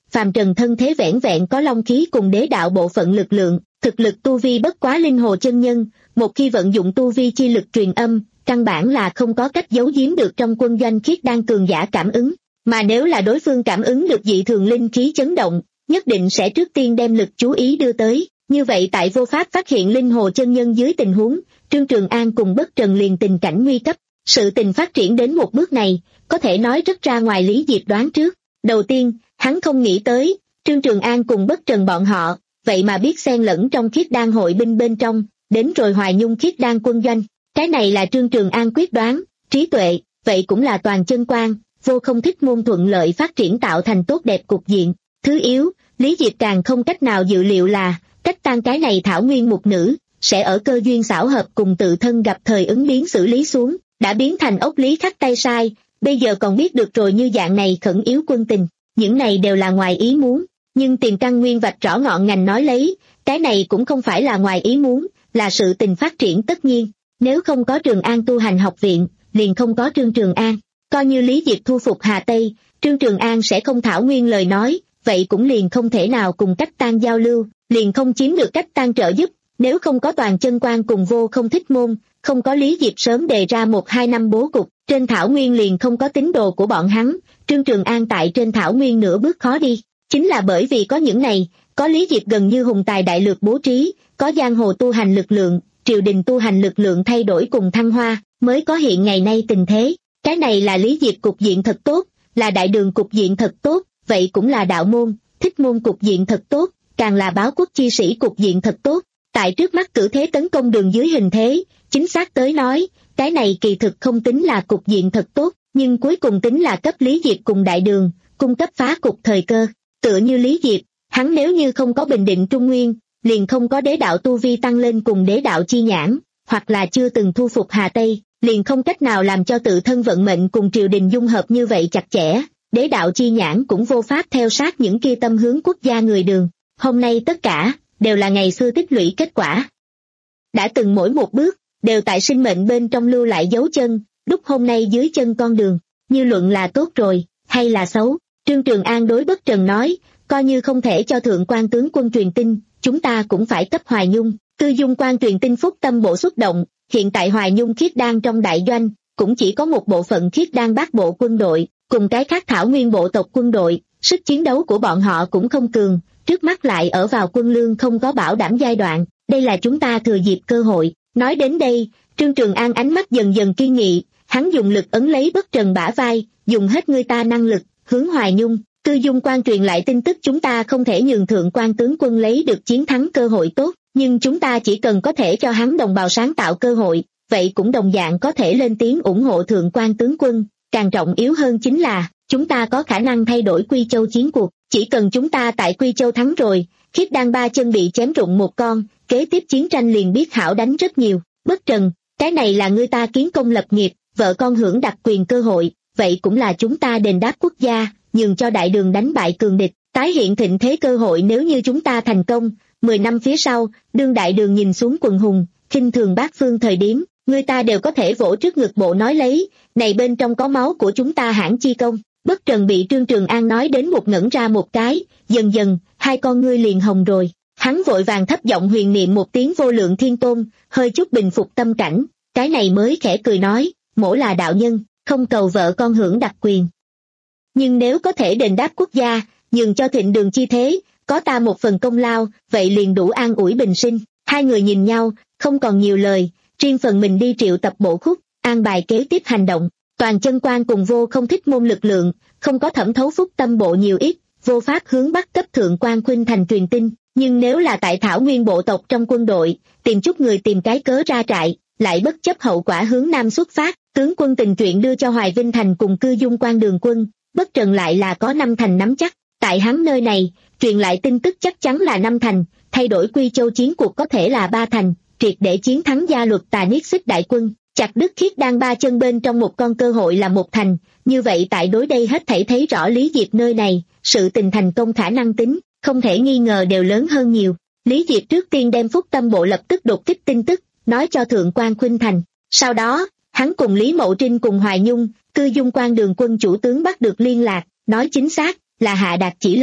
phàm trần thân thế vẻn vẹn có long khí cùng đế đạo bộ phận lực lượng, thực lực tu vi bất quá linh hồ chân nhân, một khi vận dụng tu vi chi lực truyền âm, căn bản là không có cách giấu giếm được trong quân doanh khiết đan cường giả cảm ứng, mà nếu là đối phương cảm ứng được dị thường linh khí chấn động, nhất định sẽ trước tiên đem lực chú ý đưa tới, như vậy tại vô pháp phát hiện linh hồ chân nhân dưới tình huống, Trương Trường An cùng Bất Trần liền tình cảnh nguy cấp, sự tình phát triển đến một bước này, có thể nói rất ra ngoài Lý Diệp đoán trước. Đầu tiên, hắn không nghĩ tới, Trương Trường An cùng Bất Trần bọn họ, vậy mà biết xen lẫn trong khiết đan hội binh bên trong, đến rồi Hoài Nhung khiết đan quân doanh. Cái này là Trương Trường An quyết đoán, trí tuệ, vậy cũng là toàn chân quan, vô không thích môn thuận lợi phát triển tạo thành tốt đẹp cục diện. Thứ yếu, Lý Diệp càng không cách nào dự liệu là, cách tan cái này thảo nguyên mục nữ, sẽ ở cơ duyên xảo hợp cùng tự thân gặp thời ứng biến xử lý xuống, đã biến thành ốc lý khắc tay sai, bây giờ còn biết được rồi như dạng này khẩn yếu quân tình, những này đều là ngoài ý muốn, nhưng Tiền Căn Nguyên vạch rõ ngọn ngành nói lấy, cái này cũng không phải là ngoài ý muốn, là sự tình phát triển tất nhiên, nếu không có Trường An tu hành học viện, liền không có Trương Trường An, coi như Lý Diệp thu phục Hà Tây, Trương Trường An sẽ không thảo nguyên lời nói, vậy cũng liền không thể nào cùng cách tan giao lưu, liền không chiếm được cách tan trợ giúp, nếu không có toàn chân quan cùng vô không thích môn, không có Lý Diệp sớm đề ra một hai năm bố cục, trên thảo nguyên liền không có tín đồ của bọn hắn, Trương Trường An tại trên thảo nguyên nửa bước khó đi, chính là bởi vì có những này, có Lý Diệp gần như hùng tài đại lược bố trí, có giang hồ tu hành lực lượng, triều đình tu hành lực lượng thay đổi cùng thăng hoa, mới có hiện ngày nay tình thế, cái này là Lý Diệp cục diện thật tốt, là đại đường cục diện thật tốt, vậy cũng là đạo môn, thích môn cục diện thật tốt, càng là báo quốc chi sĩ cục diện thật tốt, tại trước mắt cử thế tấn công đường dưới hình thế, chính xác tới nói, cái này kỳ thực không tính là cục diện thật tốt, nhưng cuối cùng tính là cấp Lý Diệp cùng đại đường, cung cấp phá cục thời cơ, tựa như Lý Diệp, hắn nếu như không có bình định Trung Nguyên, liền không có đế đạo tu vi tăng lên cùng đế đạo chi nhãn, hoặc là chưa từng thu phục Hà Tây, liền không cách nào làm cho tự thân vận mệnh cùng triều đình dung hợp như vậy chặt chẽ, đế đạo chi nhãn cũng vô pháp theo sát những kia tâm hướng quốc gia người đường, hôm nay tất cả, đều là ngày xưa tích lũy kết quả. Đã từng mỗi một bước, đều tại sinh mệnh bên trong lưu lại dấu chân, đúc hôm nay dưới chân con đường, như luận là tốt rồi, hay là xấu, Trương Trường An đối Bất Trần nói, coi như không thể cho thượng quan tướng quân truyền tin, chúng ta cũng phải cấp Hoài Nhung, Cư Dung quan truyền tin phúc tâm bộ xuất động, hiện tại Hoài Nhung khiết đan trong đại doanh, cũng chỉ có một bộ phận khiết đan bát bộ quân đội, cùng cái khác thảo nguyên bộ tộc quân đội, sức chiến đấu của bọn họ cũng không cường, trước mắt lại ở vào quân lương không có bảo đảm giai đoạn, đây là chúng ta thừa dịp cơ hội. Nói đến đây, Trương Trường An ánh mắt dần dần kiên nghị, hắn dùng lực ấn lấy Bất Trần bả vai, dùng hết người ta năng lực, hướng Hoài Nhung, Cư Dung quan truyền lại tin tức chúng ta không thể nhường thượng quan tướng quân lấy được chiến thắng cơ hội tốt, nhưng chúng ta chỉ cần có thể cho hắn đồng bào sáng tạo cơ hội, vậy cũng đồng dạng có thể lên tiếng ủng hộ thượng quan tướng quân, càng trọng yếu hơn chính là, chúng ta có khả năng thay đổi Quy Châu chiến cuộc, chỉ cần chúng ta tại Quy Châu thắng rồi, khiết đan ba chân bị chém rụng một con, kế tiếp chiến tranh liền biết hảo đánh rất nhiều. Bất Trần, cái này là người ta kiến công lập nghiệp, vợ con hưởng đặc quyền cơ hội, vậy cũng là chúng ta đền đáp quốc gia, nhường cho đại đường đánh bại cường địch, tái hiện thịnh thế cơ hội. Nếu như chúng ta thành công, mười năm phía sau, đương đại đường nhìn xuống quần hùng, khinh thường bát phương thời điểm, người ta đều có thể vỗ trước ngực bộ nói lấy, này bên trong có máu của chúng ta hãng chi công. Bất Trần bị Trương Trường An nói đến một ngẩn ra một cái, dần dần, hai con ngươi liền hồng rồi. Hắn vội vàng thấp giọng huyền niệm một tiếng vô lượng thiên tôn, hơi chút bình phục tâm cảnh, cái này mới khẽ cười nói, mỗ là đạo nhân, không cầu vợ con hưởng đặc quyền. Nhưng nếu có thể đền đáp quốc gia, nhường cho thịnh đường chi thế, có ta một phần công lao, vậy liền đủ an ủi bình sinh. Hai người nhìn nhau, không còn nhiều lời, riêng phần mình đi triệu tập bộ khúc, an bài kế tiếp hành động. Toàn chân quan cùng vô không thích môn lực lượng, không có thẩm thấu phúc tâm bộ nhiều ít, vô pháp hướng bắc cấp thượng quan khuynh thành truyền tin. Nhưng nếu là tại thảo nguyên bộ tộc trong quân đội, tìm chút người tìm cái cớ ra trại, lại bất chấp hậu quả hướng nam xuất phát, tướng quân tình chuyện đưa cho Hoài Vinh Thành cùng Cư Dung quan đường quân, Bất Trần lại là có năm thành nắm chắc. Tại hắn nơi này, truyền lại tin tức chắc chắn là năm thành, thay đổi Quy Châu chiến cuộc có thể là ba thành, triệt để chiến thắng gia luật tà niết xích đại quân, chặt đứt khiết đan ba chân bên trong một con cơ hội là một thành. Như vậy tại đối đây hết thảy thấy rõ Lý Diệp nơi này, sự tình thành công khả năng tính, không thể nghi ngờ đều lớn hơn nhiều. Lý Diệp trước tiên đem phúc tâm bộ lập tức đột kích tin tức, nói cho thượng quan khuynh thành. Sau đó, hắn cùng Lý Mậu Trinh cùng Hoài Nhung, Cư Dung quan đường quân chủ tướng bắt được liên lạc, nói chính xác là hạ đạt chỉ lệnh,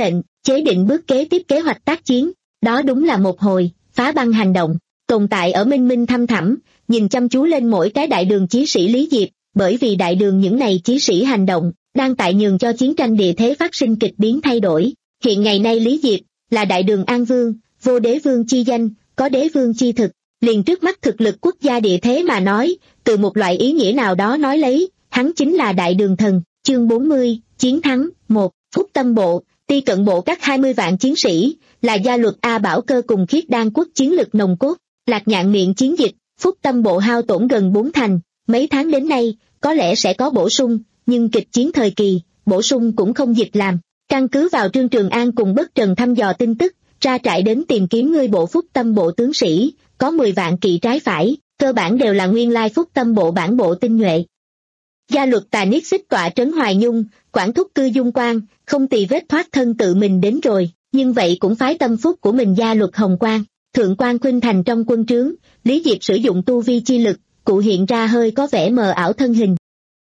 chế định bước kế tiếp kế hoạch tác chiến. Đó đúng là một hồi phá băng hành động, tồn tại ở minh minh thăm thẳm, nhìn chăm chú lên mỗi cái đại đường chí sĩ Lý Diệp, bởi vì đại đường những này chí sĩ hành động, đang tại nhường cho chiến tranh địa thế phát sinh kịch biến thay đổi. Hiện ngày nay Lý Diệp là đại đường An Vương, vô đế vương chi danh, có đế vương chi thực, liền trước mắt thực lực quốc gia địa thế mà nói, từ một loại ý nghĩa nào đó nói lấy, hắn chính là đại đường thần. Chương bốn mươi, chiến thắng. Một. Phúc Tâm Bộ, Ti Cận Bộ các hai mươi vạn chiến sĩ, là gia luật A Bảo Cơ cùng Khiết Đan quốc chiến lực nồng cốt. Lạc Nhạn miệng chiến dịch, Phúc Tâm Bộ hao tổn gần bốn thành, mấy tháng đến nay, có lẽ sẽ có bổ sung, nhưng kịch chiến thời kỳ, bổ sung cũng không dịch làm. Căn cứ vào Trương Trường An cùng Bất Trần thăm dò tin tức, ra trại đến tìm kiếm ngươi bộ Phúc Tâm Bộ tướng sĩ, có mười vạn kỵ trái phải, cơ bản đều là nguyên lai Phúc Tâm Bộ bản bộ tinh nhuệ. Gia luật Tà Niết Xích tọa trấn Hoài Nhung, quản thúc Cư Dung Quan, không tì vết thoát thân tự mình đến rồi, nhưng vậy cũng phái tâm phúc của mình gia luật Hồng Quang. Thượng quan Khuynh Thành trong quân trướng, Lý Diệp sử dụng tu vi chi lực, cụ hiện ra hơi có vẻ mờ ảo thân hình.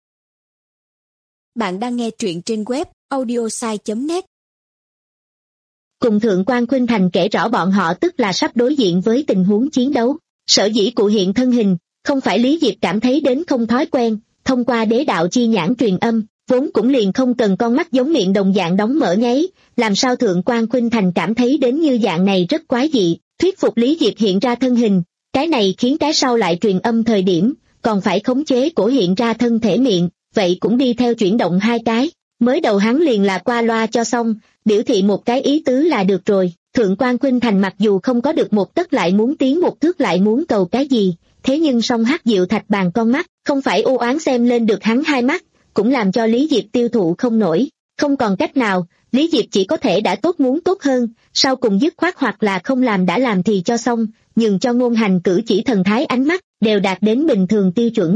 Bạn đang nghe truyện trên web audiosai chấm net. Cùng Thượng quan Khuynh Thành kể rõ bọn họ tức là sắp đối diện với tình huống chiến đấu. Sở dĩ cụ hiện thân hình, không phải Lý Diệp cảm thấy đến không thói quen, thông qua đế đạo chi nhãn truyền âm, vốn cũng liền không cần con mắt giống miệng đồng dạng đóng mở nháy, làm sao Thượng quan Khuynh Thành cảm thấy đến như dạng này rất quái dị, thuyết phục Lý Diệp hiện ra thân hình, cái này khiến cái sau lại truyền âm thời điểm, còn phải khống chế cổ hiện ra thân thể miệng, vậy cũng đi theo chuyển động hai cái, mới đầu hắn liền là qua loa cho xong, biểu thị một cái ý tứ là được rồi. Thượng quan Khuynh Thành mặc dù không có được một tấc lại muốn tiến một thước lại muốn cầu cái gì, thế nhưng song hắc diệu thạch bàn con mắt, không phải u oán xem lên được hắn hai mắt, cũng làm cho Lý Diệp tiêu thụ không nổi, không còn cách nào, Lý Diệp chỉ có thể đã tốt muốn tốt hơn, sau cùng dứt khoát hoặc là không làm đã làm thì cho xong, nhường cho ngôn hành cử chỉ thần thái ánh mắt, đều đạt đến bình thường tiêu chuẩn.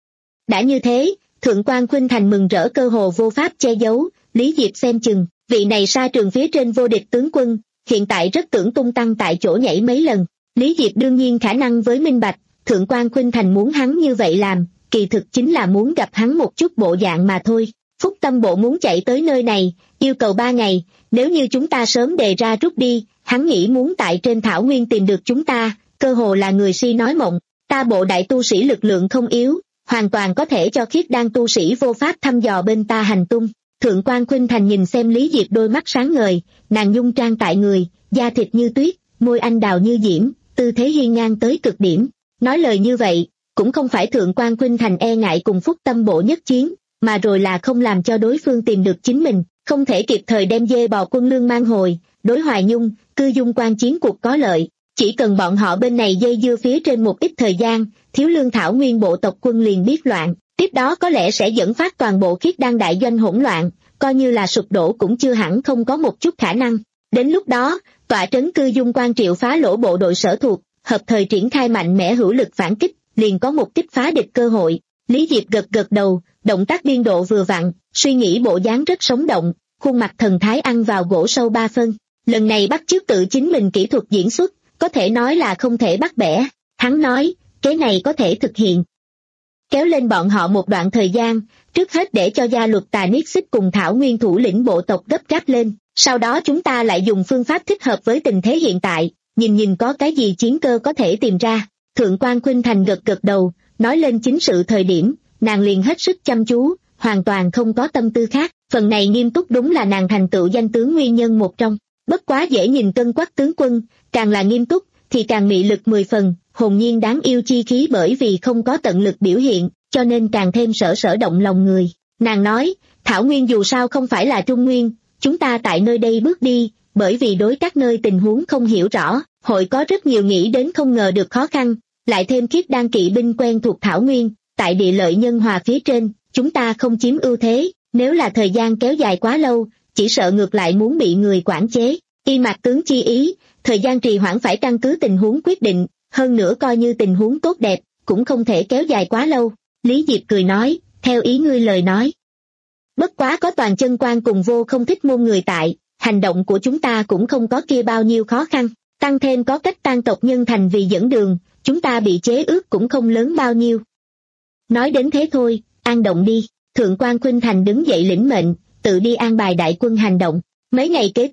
Đã như thế, Thượng quan Khuynh Thành mừng rỡ cơ hồ vô pháp che giấu, Lý Diệp xem chừng, vị này sa trường phía trên vô địch tướng quân, hiện tại rất tưởng tung tăng tại chỗ nhảy mấy lần. Lý Diệp đương nhiên khả năng với minh bạch, Thượng quan Khuynh Thành muốn hắn như vậy làm, kỳ thực chính là muốn gặp hắn một chút bộ dạng mà thôi. Phúc Tâm Bộ muốn chạy tới nơi này, yêu cầu ba ngày, nếu như chúng ta sớm đề ra rút đi, hắn nghĩ muốn tại trên thảo nguyên tìm được chúng ta, cơ hồ là người si nói mộng. Ta bộ đại tu sĩ lực lượng không yếu, hoàn toàn có thể cho Khiết Đan tu sĩ vô pháp thăm dò bên ta hành tung. Thượng quan Khuynh Thành nhìn xem Lý Diệp đôi mắt sáng ngời, nàng nhung trang tại người, da thịt như tuyết, môi anh đào như diễm, tư thế hiên ngang tới cực điểm. Nói lời như vậy, cũng không phải Thượng quan Khuynh Thành e ngại cùng Phúc Tâm Bộ nhất chiến, mà rồi là không làm cho đối phương tìm được chính mình, không thể kịp thời đem dê bò quân lương mang hồi, đối Hoài Nhung, Cư Dung Quan chiến cuộc có lợi. Chỉ cần bọn họ bên này dây dưa phía trên một ít thời gian, thiếu lương thảo nguyên bộ tộc quân liền biết loạn, tiếp đó có lẽ sẽ dẫn phát toàn bộ Khiết Đan đại doanh hỗn loạn, coi như là sụp đổ cũng chưa hẳn không có một chút khả năng. Đến lúc đó, tọa trấn Cư Dung Quan triệu phá lỗ bộ đội sở thuộc, hợp thời triển khai mạnh mẽ hữu lực phản kích, liền có một kích phá địch cơ hội. Lý Diệp gật gật đầu, động tác biên độ vừa vặn, suy nghĩ bộ dáng rất sống động, khuôn mặt thần thái ăn vào gỗ sâu ba phân. Lần này bắt chước tự chính mình kỹ thuật diễn xuất, có thể nói là không thể bắt bẻ. Hắn nói, cái này có thể thực hiện. Kéo lên bọn họ một đoạn thời gian, trước hết để cho gia luật Tà Niết Xích cùng Thảo Nguyên thủ lĩnh bộ tộc gấp gáp lên, sau đó chúng ta lại dùng phương pháp thích hợp với tình thế hiện tại, nhìn nhìn có cái gì chiến cơ có thể tìm ra. Thượng quan Khuynh Thành gật gật đầu, nói lên chính sự thời điểm, nàng liền hết sức chăm chú, hoàn toàn không có tâm tư khác, phần này nghiêm túc đúng là nàng thành tựu danh tướng nguyên nhân một trong. Bất quá dễ nhìn cân quắc tướng quân, càng là nghiêm túc, thì càng mị lực mười phần, hồn nhiên đáng yêu chi khí bởi vì không có tận lực biểu hiện, cho nên càng thêm sở sở động lòng người. Nàng nói, Thảo Nguyên dù sao không phải là Trung Nguyên, chúng ta tại nơi đây bước đi, bởi vì đối các nơi tình huống không hiểu rõ, hội có rất nhiều nghĩ đến không ngờ được khó khăn, lại thêm Khiết Đan kỵ binh quen thuộc Thảo Nguyên, tại địa lợi nhân hòa phía trên, chúng ta không chiếm ưu thế, nếu là thời gian kéo dài quá lâu, chỉ sợ ngược lại muốn bị người quản chế. Y Mạc tướng chi ý, thời gian trì hoãn phải căn cứ tình huống quyết định, hơn nữa coi như tình huống tốt đẹp, cũng không thể kéo dài quá lâu. Lý Diệp cười nói, theo ý ngươi lời nói. Bất quá có toàn chân quan cùng vô không thích môn người tại, hành động của chúng ta cũng không có kia bao nhiêu khó khăn, tăng thêm có cách tan tộc nhân thành vì dẫn đường, chúng ta bị chế ước cũng không lớn bao nhiêu. Nói đến thế thôi, an động đi. Thượng quan Khuynh Thành đứng dậy lĩnh mệnh, tự đi an bài đại quân hành động. Mấy ngày kế tiếp,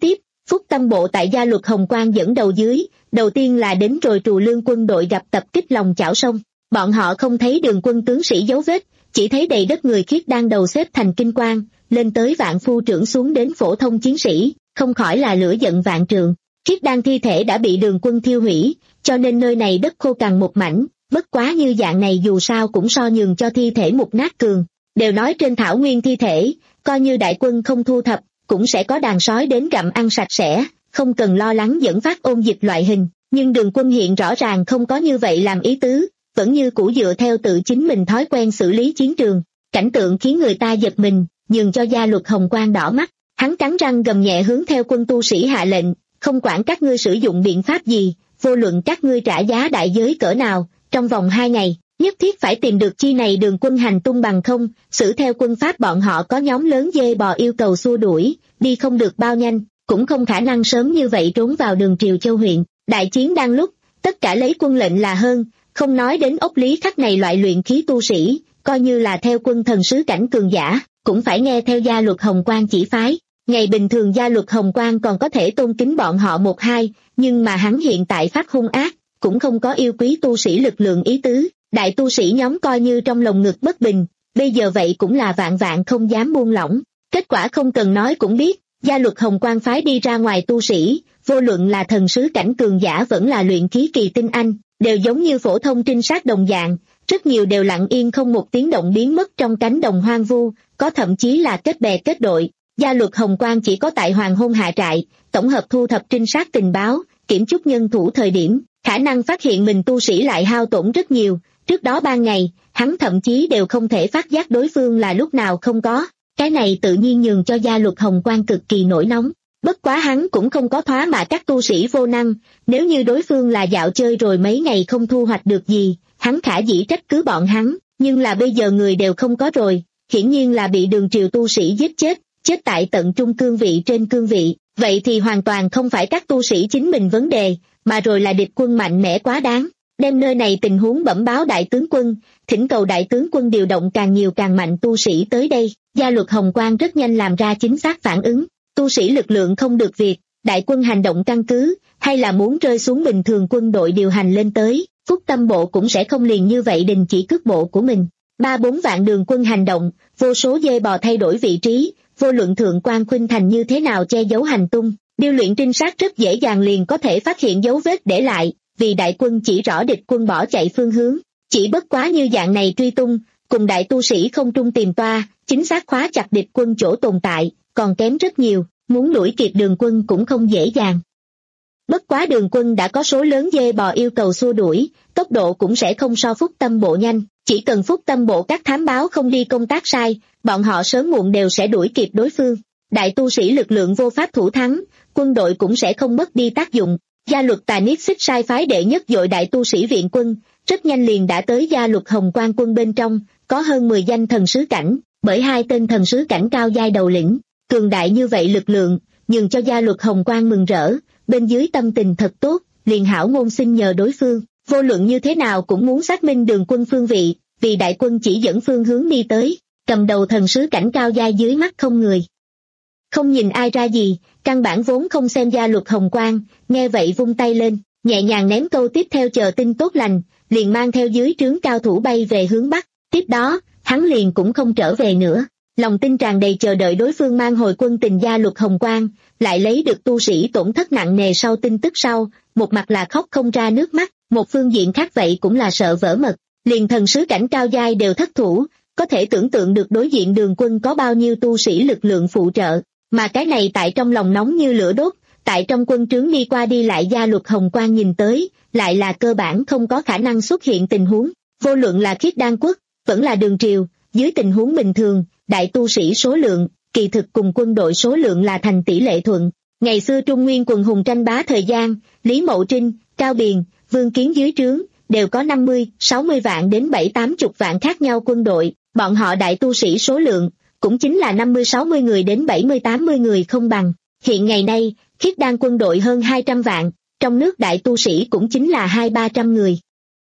Phúc Tâm Bộ tại gia luật Hồng Quang dẫn đầu dưới, đầu tiên là đến rồi Trù Lương quân đội gặp tập kích lòng chảo sông. Bọn họ không thấy Đường quân tướng sĩ dấu vết, chỉ thấy đầy đất người Khiết Đan đầu xếp thành kinh quan, lên tới vạn phu trưởng xuống đến phổ thông chiến sĩ, không khỏi là lửa giận vạn trượng. Khiết Đan thi thể đã bị Đường quân thiêu hủy, cho nên nơi này đất khô cằn một mảnh, bất quá như dạng này dù sao cũng so nhường cho thi thể mục nát cường. Đều nói trên thảo nguyên thi thể, coi như đại quân không thu thập, cũng sẽ có đàn sói đến gặm ăn sạch sẽ, không cần lo lắng dẫn phát ôn dịch loại hình, nhưng Đường quân hiện rõ ràng không có như vậy làm ý tứ, vẫn như cũ dựa theo tự chính mình thói quen xử lý chiến trường. Cảnh tượng khiến người ta giật mình, nhường cho gia luật Hồng Quang đỏ mắt, hắn cắn răng gầm nhẹ hướng theo quân tu sĩ hạ lệnh, không quản các ngươi sử dụng biện pháp gì, vô luận các ngươi trả giá đại giới cỡ nào, trong vòng hai ngày, nhất thiết phải tìm được chi này Đường quân hành tung, bằng không, xử theo quân pháp bọn họ có nhóm lớn dê bò yêu cầu xua đuổi, đi không được bao nhanh, cũng không khả năng sớm như vậy trốn vào Đường Triều Châu huyện. Đại chiến đang lúc, tất cả lấy quân lệnh là hơn, không nói đến ốc lý khắc này loại luyện khí tu sĩ, coi như là theo quân thần sứ cảnh cường giả, cũng phải nghe theo gia luật Hồng Quang chỉ phái. Ngày bình thường gia luật Hồng Quang còn có thể tôn kính bọn họ một hai, nhưng mà hắn hiện tại phát hung ác, cũng không có yêu quý tu sĩ lực lượng ý tứ. Đại tu sĩ nhóm coi như trong lồng ngực bất bình, bây giờ vậy cũng là vạn vạn không dám buông lỏng. Kết quả không cần nói cũng biết, gia luật Hồng Quang phái đi ra ngoài tu sĩ, vô luận là thần sứ cảnh cường giả vẫn là luyện khí kỳ tinh anh, đều giống như phổ thông trinh sát đồng dạng, rất nhiều đều lặng yên không một tiếng động biến mất trong cánh đồng hoang vu, có thậm chí là kết bè kết đội. Gia luật Hồng Quang chỉ có tại hoàng hôn hạ trại, tổng hợp thu thập trinh sát tình báo, kiểm chút nhân thủ thời điểm, khả năng phát hiện mình tu sĩ lại hao tổn rất nhiều. Trước đó ban ngày, hắn thậm chí đều không thể phát giác đối phương là lúc nào không có, cái này tự nhiên nhường cho gia luật Hồng Quang cực kỳ nổi nóng. Bất quá hắn cũng không có thoá mạ các tu sĩ vô năng, nếu như đối phương là dạo chơi rồi mấy ngày không thu hoạch được gì, hắn khả dĩ trách cứ bọn hắn, nhưng là bây giờ người đều không có rồi, hiển nhiên là bị Đường Triều tu sĩ giết chết, chết tại tận trung cương vị trên cương vị, vậy thì hoàn toàn không phải các tu sĩ chính mình vấn đề, mà rồi là địch quân mạnh mẽ quá đáng. Đem nơi này tình huống bẩm báo đại tướng quân, thỉnh cầu đại tướng quân điều động càng nhiều càng mạnh tu sĩ tới đây. Gia luật Hồng Quang rất nhanh làm ra chính xác phản ứng, tu sĩ lực lượng không được việc, đại quân hành động căn cứ, hay là muốn rơi xuống bình thường quân đội điều hành lên tới, Phúc Tâm Bộ cũng sẽ không liền như vậy đình chỉ cước bộ của mình. Ba bốn vạn đường quân hành động, vô số dê bò thay đổi vị trí, vô luận thượng quan khuynh thành như thế nào che giấu hành tung, điêu luyện trinh sát rất dễ dàng liền có thể phát hiện dấu vết để lại, vì đại quân chỉ rõ địch quân bỏ chạy phương hướng, chỉ bất quá như dạng này truy tung, cùng đại tu sĩ không trung tìm toa, chính xác khóa chặt địch quân chỗ tồn tại, còn kém rất nhiều, muốn đuổi kịp Đường quân cũng không dễ dàng. Bất quá Đường quân đã có số lớn dê bò yêu cầu xua đuổi, tốc độ cũng sẽ không so Phúc Tâm Bộ nhanh, chỉ cần Phúc Tâm Bộ các thám báo không đi công tác sai, bọn họ sớm muộn đều sẽ đuổi kịp đối phương. Đại tu sĩ lực lượng vô pháp thủ thắng, quân đội cũng sẽ không mất đi tác dụng. Gia luật Tà Niết Xích sai phái đệ nhất dội đại tu sĩ viện quân, rất nhanh liền đã tới gia luật Hồng Quang quân bên trong, có hơn mười danh thần sứ cảnh, bởi hai tên thần sứ cảnh cao giai đầu lĩnh, cường đại như vậy lực lượng, nhường cho gia luật Hồng Quang mừng rỡ, bên dưới tâm tình thật tốt, liền hảo ngôn xin nhờ đối phương, vô luận như thế nào cũng muốn xác minh Đường quân phương vị, vì đại quân chỉ dẫn phương hướng đi tới, cầm đầu thần sứ cảnh cao giai dưới mắt không người. Không nhìn ai ra gì, căn bản vốn không xem gia luật Hồng Quang, nghe vậy vung tay lên, nhẹ nhàng ném câu tiếp theo chờ tin tốt lành, liền mang theo dưới trướng cao thủ bay về hướng Bắc, tiếp đó, hắn liền cũng không trở về nữa, lòng tin tràn đầy chờ đợi đối phương mang hồi quân tình gia luật Hồng Quang, lại lấy được tu sĩ tổn thất nặng nề sau tin tức sau, một mặt là khóc không ra nước mắt, một phương diện khác vậy cũng là sợ vỡ mật, liền thần sứ cảnh cao giai đều thất thủ, có thể tưởng tượng được đối diện Đường quân có bao nhiêu tu sĩ lực lượng phụ trợ. Mà cái này tại trong lòng nóng như lửa đốt, tại trong quân trướng đi qua đi lại gia luật Hồng Quang nhìn tới, lại là cơ bản không có khả năng xuất hiện tình huống, vô luận là Khiết Đan quốc, vẫn là Đường Triều, dưới tình huống bình thường, đại tu sĩ số lượng, kỳ thực cùng quân đội số lượng là thành tỷ lệ thuận. Ngày xưa Trung Nguyên quần hùng tranh bá thời gian, Lý Mậu Trinh, Cao Biền, Vương Kiến dưới trướng, đều có năm mươi, sáu mươi vạn đến bảy tám chục vạn khác nhau quân đội, bọn họ đại tu sĩ số lượng, cũng chính là năm mươi sáu mươi người đến bảy mươi tám mươi người không bằng. Hiện ngày nay, Khiết Đan quân đội hơn hai trăm vạn, trong nước đại tu sĩ cũng chính là hai ba trăm người.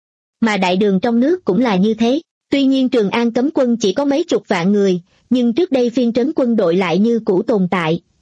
Mà đại đường trong nước cũng là như thế. Tuy nhiên Trường An cấm quân chỉ có mấy chục vạn người, nhưng trước đây phiên trấn quân đội lại như cũ tồn tại,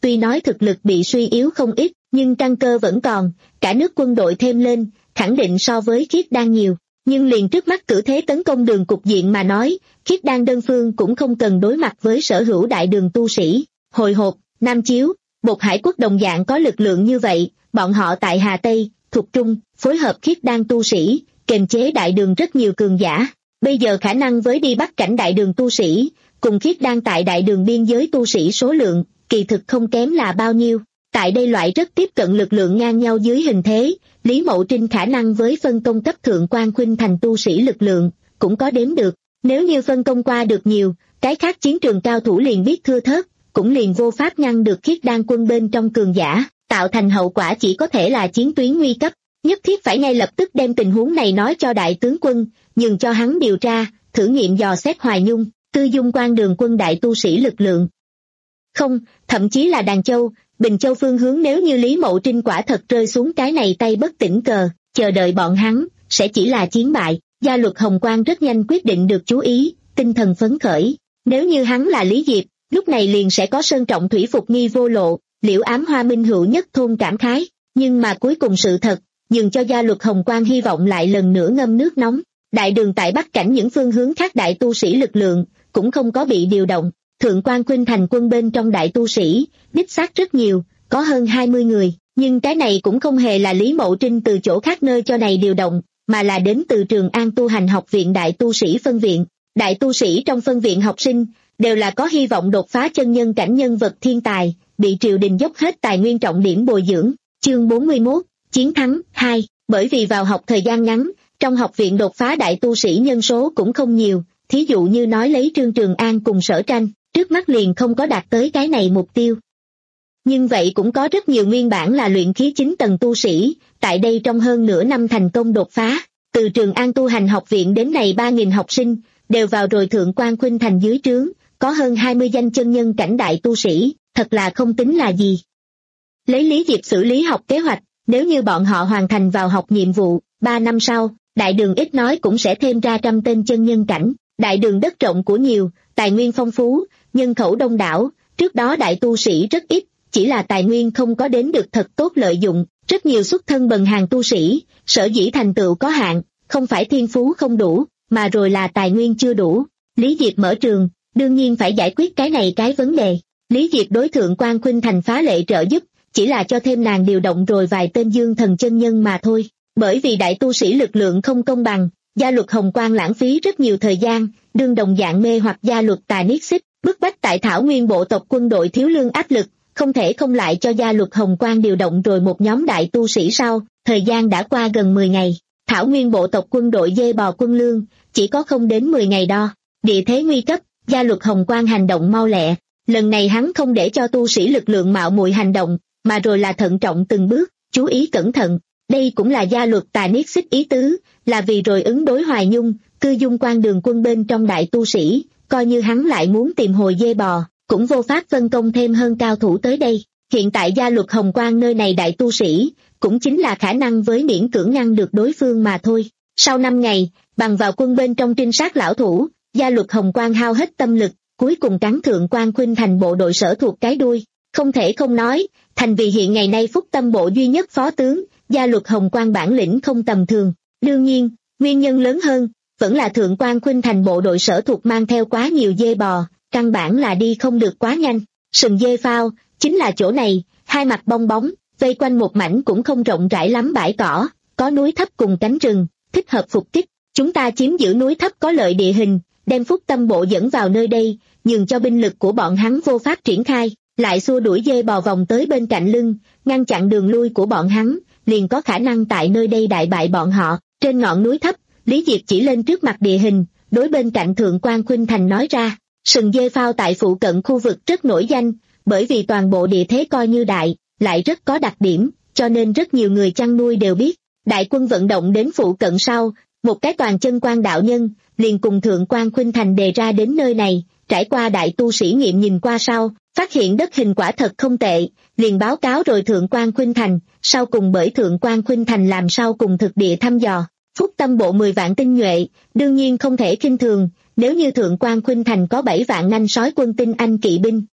tuy nói thực lực bị suy yếu không ít, nhưng căn cơ vẫn còn, cả nước quân đội thêm lên, khẳng định so với Khiết Đan nhiều. Nhưng liền trước mắt cử thế tấn công đường cục diện mà nói, Khiết Đan đơn phương cũng không cần đối mặt với sở hữu đại đường tu sĩ. Hồi hộp, Nam Chiếu, Bột Hải quốc đồng dạng có lực lượng như vậy, bọn họ tại Hà Tây, thuộc Trung, phối hợp Khiết Đan tu sĩ, kềm chế đại đường rất nhiều cường giả. Bây giờ khả năng với đi bắt cảnh đại đường tu sĩ, cùng Khiết Đan tại đại đường biên giới tu sĩ số lượng, kỳ thực không kém là bao nhiêu. Tại đây loại rất tiếp cận lực lượng ngang nhau dưới hình thế, Lý Mậu Trinh khả năng với phân công cấp thượng quan khuynh thành tu sĩ lực lượng, cũng có đếm được. Nếu như phân công qua được nhiều, cái khác chiến trường cao thủ liền biết thưa thớt, cũng liền vô pháp ngăn được Khiết Đan quân bên trong cường giả, tạo thành hậu quả chỉ có thể là chiến tuyến nguy cấp. Nhất thiết phải ngay lập tức đem tình huống này nói cho đại tướng quân, nhường cho hắn điều tra, thử nghiệm dò xét Hoài Nhung, Tư Dung quan đường quân đại tu sĩ lực lượng. Không, thậm chí là Đàn Châu, Bình Châu phương hướng nếu như Lý Mậu Trinh quả thật rơi xuống cái này tay bất tỉnh cờ, chờ đợi bọn hắn, sẽ chỉ là chiến bại. Gia Luật Hồng Quang rất nhanh quyết định được chú ý, tinh thần phấn khởi. Nếu như hắn là Lý Diệp, lúc này liền sẽ có Sơn Trọng Thủy Phục nghi vô lộ, Liễu Ám Hoa Minh Hữu nhất thôn cảm khái. Nhưng mà cuối cùng sự thật, nhường cho Gia Luật Hồng Quang hy vọng lại lần nữa ngâm nước nóng. Đại đường tại Bắc cảnh những phương hướng khác đại tu sĩ lực lượng, cũng không có bị điều động. Thượng quan khuynh thành quân bên trong đại tu sĩ, đích xác rất nhiều, có hơn hai mươi người, nhưng cái này cũng không hề là Lý Mậu Trinh từ chỗ khác nơi cho này điều động, mà là đến từ Trường An tu hành học viện đại tu sĩ phân viện. Đại tu sĩ trong phân viện học sinh, đều là có hy vọng đột phá chân nhân cảnh nhân vật thiên tài, bị triều đình dốc hết tài nguyên trọng điểm bồi dưỡng. Chương bốn mươi mốt, Chiến thắng hai. Bởi vì vào học thời gian ngắn, trong học viện đột phá đại tu sĩ nhân số cũng không nhiều, thí dụ như nói lấy Trương Trường An cùng Sở Tranh, trước mắt liền không có đạt tới cái này mục tiêu. Nhưng vậy cũng có rất nhiều nguyên bản là luyện khí chín tầng tu sĩ, tại đây trong hơn nửa năm thành công đột phá. Từ Trường An tu hành học viện đến này ba nghìn học sinh, đều vào rồi thượng quan khuynh thành dưới trướng, có hơn hai mươi danh chân nhân cảnh đại tu sĩ, thật là không tính là gì. Lấy Lý Diệp xử lý học kế hoạch, nếu như bọn họ hoàn thành vào học nhiệm vụ, ba năm sau, đại đường ít nói cũng sẽ thêm ra trăm tên chân nhân cảnh. Đại đường đất rộng của nhiều, tài nguyên phong phú, nhân khẩu đông đảo, trước đó đại tu sĩ rất ít, chỉ là tài nguyên không có đến được thật tốt lợi dụng, rất nhiều xuất thân bần hàng tu sĩ, sở dĩ thành tựu có hạn, không phải thiên phú không đủ, mà rồi là tài nguyên chưa đủ. Lý Diệp mở trường, đương nhiên phải giải quyết cái này cái vấn đề. Lý Diệp đối thượng quan khuynh thành phá lệ trợ giúp, chỉ là cho thêm nàng điều động rồi vài tên dương thần chân nhân mà thôi. Bởi vì đại tu sĩ lực lượng không công bằng, Gia Luật Hồng Quang lãng phí rất nhiều thời gian, đương đồng dạng mê hoặc Gia Luật Tà Niết Xích, bức bách tại Thảo Nguyên bộ tộc quân đội thiếu lương áp lực, không thể không lại cho Gia Luật Hồng Quang điều động rồi một nhóm đại tu sĩ sau. Thời gian đã qua gần mười ngày, Thảo Nguyên bộ tộc quân đội dê bò quân lương, chỉ có không đến mười ngày đo. Địa thế nguy cấp, Gia Luật Hồng Quang hành động mau lẹ, lần này hắn không để cho tu sĩ lực lượng mạo muội hành động, mà rồi là thận trọng từng bước, chú ý cẩn thận. Đây cũng là Gia Luật Tà Niết Xích ý tứ, là vì rồi ứng đối Hoài Nhung, Cư Dung quan đường quân bên trong đại tu sĩ, coi như hắn lại muốn tìm hồi dê bò, cũng vô pháp phân công thêm hơn cao thủ tới đây. Hiện tại Gia Luật Hồng Quang nơi này đại tu sĩ, cũng chính là khả năng với miễn cưỡng ngăn được đối phương mà thôi. Sau năm ngày, bằng vào quân bên trong trinh sát lão thủ, Gia Luật Hồng Quang hao hết tâm lực, cuối cùng cắn thượng quan khuynh thành bộ đội sở thuộc cái đuôi. Không thể không nói, thành vì hiện ngày nay Phúc Tâm bộ duy nhất phó tướng, Gia Luật Hồng Quang bản lĩnh không tầm thường. Đương nhiên, nguyên nhân lớn hơn, vẫn là thượng quan khuynh thành bộ đội sở thuộc mang theo quá nhiều dê bò, căn bản là đi không được quá nhanh. Sừng dê phao, chính là chỗ này, hai mặt bong bóng, vây quanh một mảnh cũng không rộng rãi lắm bãi cỏ, có núi thấp cùng cánh rừng, thích hợp phục kích. Chúng ta chiếm giữ núi thấp có lợi địa hình, đem Phúc Tâm bộ dẫn vào nơi đây, nhường cho binh lực của bọn hắn vô pháp triển khai, lại xua đuổi dê bò vòng tới bên cạnh lưng, ngăn chặn đường lui của bọn hắn, liền có khả năng tại nơi đây đại bại bọn họ. Trên ngọn núi thấp, Lý Diệp chỉ lên trước mặt địa hình, đối bên cạnh thượng quan khuynh thành nói ra, sừng dê phao tại phụ cận khu vực rất nổi danh, bởi vì toàn bộ địa thế coi như đại, lại rất có đặc điểm, cho nên rất nhiều người chăn nuôi đều biết. Đại quân vận động đến phụ cận sau, một cái toàn chân quan đạo nhân, liền cùng thượng quan khuynh thành đề ra đến nơi này, trải qua đại tu sĩ nghiệm nhìn qua sau, phát hiện đất hình quả thật không tệ, liền báo cáo rồi thượng quan khuynh thành, sau cùng bởi thượng quan khuynh thành làm sau cùng thực địa thăm dò. Phúc Tâm bộ mười vạn tinh nhuệ, đương nhiên không thể khinh thường, nếu như thượng quan khuynh thành có bảy vạn nanh sói quân tinh anh kỵ binh,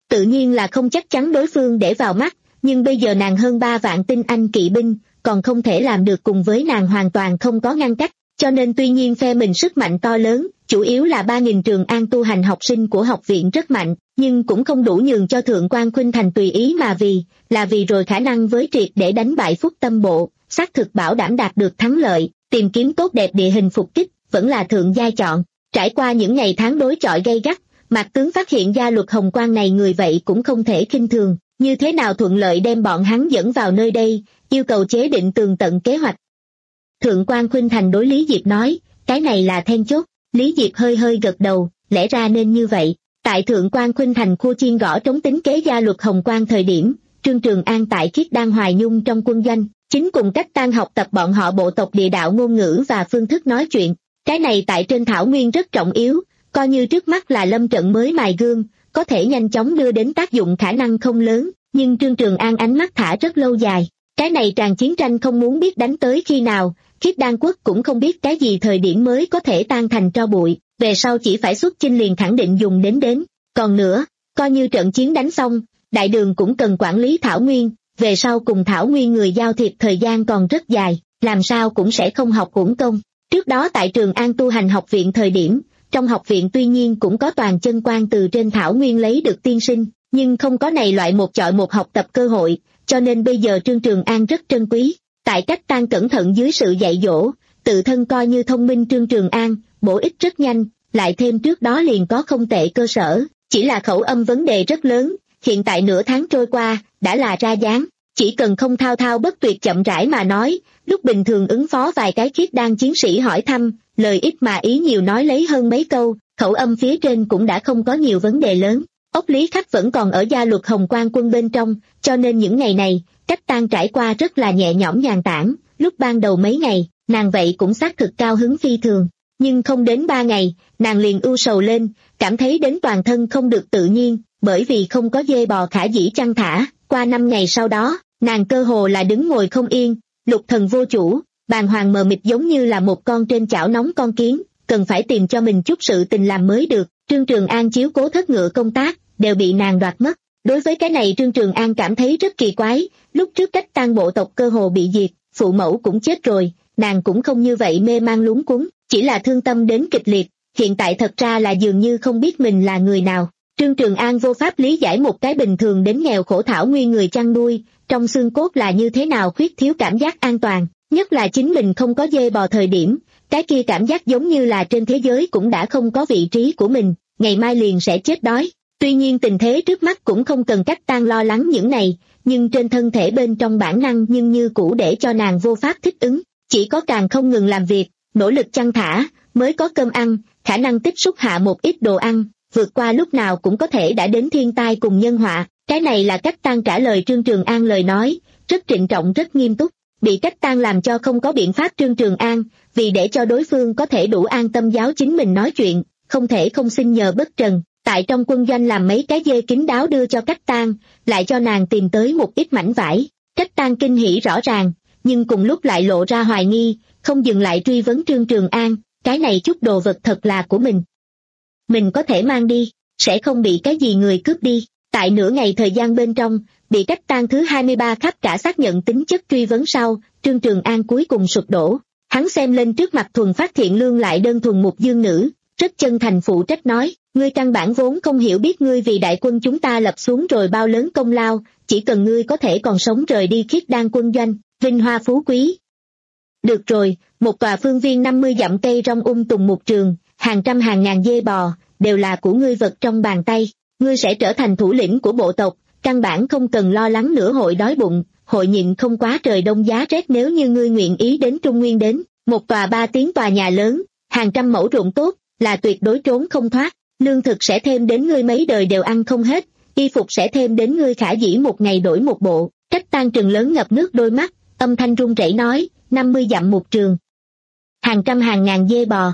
tự nhiên là không chắc chắn đối phương để vào mắt, nhưng bây giờ nàng hơn ba vạn tinh anh kỵ binh, còn không thể làm được cùng với nàng hoàn toàn không có ngăn cách, cho nên tuy nhiên phe mình sức mạnh to lớn, chủ yếu là ba nghìn Trường An tu hành học sinh của học viện rất mạnh, nhưng cũng không đủ nhường cho Thượng quan Khuynh Thành tùy ý mà vì, là vì rồi khả năng với triệt để đánh bại Phúc Tâm Bộ, xác thực bảo đảm đạt được thắng lợi, tìm kiếm tốt đẹp địa hình phục kích, vẫn là thượng giai chọn. Trải qua những ngày tháng đối chọi gay gắt, Mạc tướng phát hiện ra Luật Hồng Quang này người vậy cũng không thể khinh thường, như thế nào thuận lợi đem bọn hắn dẫn vào nơi đây, yêu cầu chế định tường tận kế hoạch. Thượng quan Khuynh Thành đối Lý Diệp nói, cái này là then chốt. Lý Diệp hơi hơi gật đầu, lẽ ra nên như vậy. Tại Thượng quan Khuynh Thành khu chiên gõ trống tính kế gia Luật Hồng Quang thời điểm, Trương Trường An tại Khiết Đan Hoài Nhung trong quân doanh, chính cùng cách tan học tập bọn họ bộ tộc địa đạo ngôn ngữ và phương thức nói chuyện. Cái này tại trên thảo nguyên rất trọng yếu, coi như trước mắt là lâm trận mới mài gương, có thể nhanh chóng đưa đến tác dụng khả năng không lớn, nhưng Trương Trường An ánh mắt thả rất lâu dài. Cái này tràn chiến tranh không muốn biết đánh tới khi nào, Khiết Đan quốc cũng không biết cái gì thời điểm mới có thể tan thành tro bụi, về sau chỉ phải xuất chinh liền khẳng định dùng đến đến. Còn nữa, coi như trận chiến đánh xong, đại đường cũng cần quản lý thảo nguyên, về sau cùng thảo nguyên người giao thiệp thời gian còn rất dài, làm sao cũng sẽ không học uổng công. Trước đó tại Trường An tu hành học viện thời điểm, trong học viện tuy nhiên cũng có toàn chân quan từ trên thảo nguyên lấy được tiên sinh, nhưng không có này loại một chọi một học tập cơ hội, cho nên bây giờ Trương Trường An rất trân quý. Tại cách tan cẩn thận dưới sự dạy dỗ, tự thân coi như thông minh Trương Trường An, bổ ích rất nhanh, lại thêm trước đó liền có không tệ cơ sở, chỉ là khẩu âm vấn đề rất lớn, hiện tại nửa tháng trôi qua, đã là ra dáng, chỉ cần không thao thao bất tuyệt chậm rãi mà nói, lúc bình thường ứng phó vài cái Khiết Đan chiến sĩ hỏi thăm, lời ít mà ý nhiều nói lấy hơn mấy câu, khẩu âm phía trên cũng đã không có nhiều vấn đề lớn. Ốc Lý Khắc vẫn còn ở gia Luật Hồng Quang quân bên trong, cho nên những ngày này, cách tan trải qua rất là nhẹ nhõm nhàn tản, lúc ban đầu mấy ngày, nàng vậy cũng xác thực cao hứng phi thường, nhưng không đến ba ngày, nàng liền ưu sầu lên, cảm thấy đến toàn thân không được tự nhiên, bởi vì không có dê bò khả dĩ chăn thả, qua năm ngày sau đó, nàng cơ hồ là đứng ngồi không yên, lục thần vô chủ, bàng hoàng mờ mịt giống như là một con trên chảo nóng con kiến, cần phải tìm cho mình chút sự tình làm mới được. Trương Trường An chiếu cố thất ngựa công tác, đều bị nàng đoạt mất. Đối với cái này Trương Trường An cảm thấy rất kỳ quái, lúc trước cách tan bộ tộc cơ hồ bị diệt, phụ mẫu cũng chết rồi, nàng cũng không như vậy mê mang luống cuống, chỉ là thương tâm đến kịch liệt, hiện tại thật ra là dường như không biết mình là người nào. Trương Trường An vô pháp lý giải một cái bình thường đến nghèo khổ thảo nguyên người chăn nuôi, trong xương cốt là như thế nào khuyết thiếu cảm giác an toàn, nhất là chính mình không có dê bò thời điểm, cái kia cảm giác giống như là trên thế giới cũng đã không có vị trí của mình, ngày mai liền sẽ chết đói. Tuy nhiên tình thế trước mắt cũng không cần cách tan lo lắng những này, nhưng trên thân thể bên trong bản năng nhưng như cũ để cho nàng vô pháp thích ứng, chỉ có càng không ngừng làm việc, nỗ lực chăn thả, mới có cơm ăn, khả năng tích xúc hạ một ít đồ ăn, vượt qua lúc nào cũng có thể đã đến thiên tai cùng nhân họa. Cái này là cách tan trả lời Trương Trường An lời nói, rất trịnh trọng rất nghiêm túc, bị cách tan làm cho không có biện pháp. Trương Trường An, vì để cho đối phương có thể đủ an tâm giáo chính mình nói chuyện, không thể không xin nhờ bất trần. Tại trong quân doanh làm mấy cái dê kín đáo đưa cho cách tan, lại cho nàng tìm tới một ít mảnh vải. Cách tan kinh hỉ rõ ràng, nhưng cùng lúc lại lộ ra hoài nghi, không dừng lại truy vấn Trương Trường An, cái này chút đồ vật thật là của mình. Mình có thể mang đi, sẽ không bị cái gì người cướp đi. Tại nửa ngày thời gian bên trong, bị cách tan thứ hai mươi ba khắp cả xác nhận tính chất truy vấn sau, Trương Trường An cuối cùng sụp đổ. Hắn xem lên trước mặt thuần phát thiện lương lại đơn thuần một dương nữ, rất chân thành phụ trách nói, ngươi căn bản vốn không hiểu biết ngươi vì đại quân chúng ta lập xuống rồi bao lớn công lao, chỉ cần ngươi có thể còn sống rời đi Khiết Đan quân doanh, vinh hoa phú quý. Được rồi, một tòa phương viên năm mươi dặm cây rong um tùng một trường, hàng trăm hàng ngàn dê bò, đều là của ngươi vật trong bàn tay, ngươi sẽ trở thành thủ lĩnh của bộ tộc, căn bản không cần lo lắng nữa hội đói bụng, hội nhịn không quá trời đông giá rét. Nếu như ngươi nguyện ý đến Trung Nguyên đến, một tòa ba tiếng tòa nhà lớn, hàng trăm mẫu ruộng tốt, là tuyệt đối trốn không thoát, lương thực sẽ thêm đến ngươi mấy đời đều ăn không hết, y phục sẽ thêm đến ngươi khả dĩ một ngày đổi một bộ. Cách tan trừng lớn ngập nước đôi mắt, âm thanh run rẩy nói, năm mươi dặm một trường, hàng trăm hàng ngàn dê bò.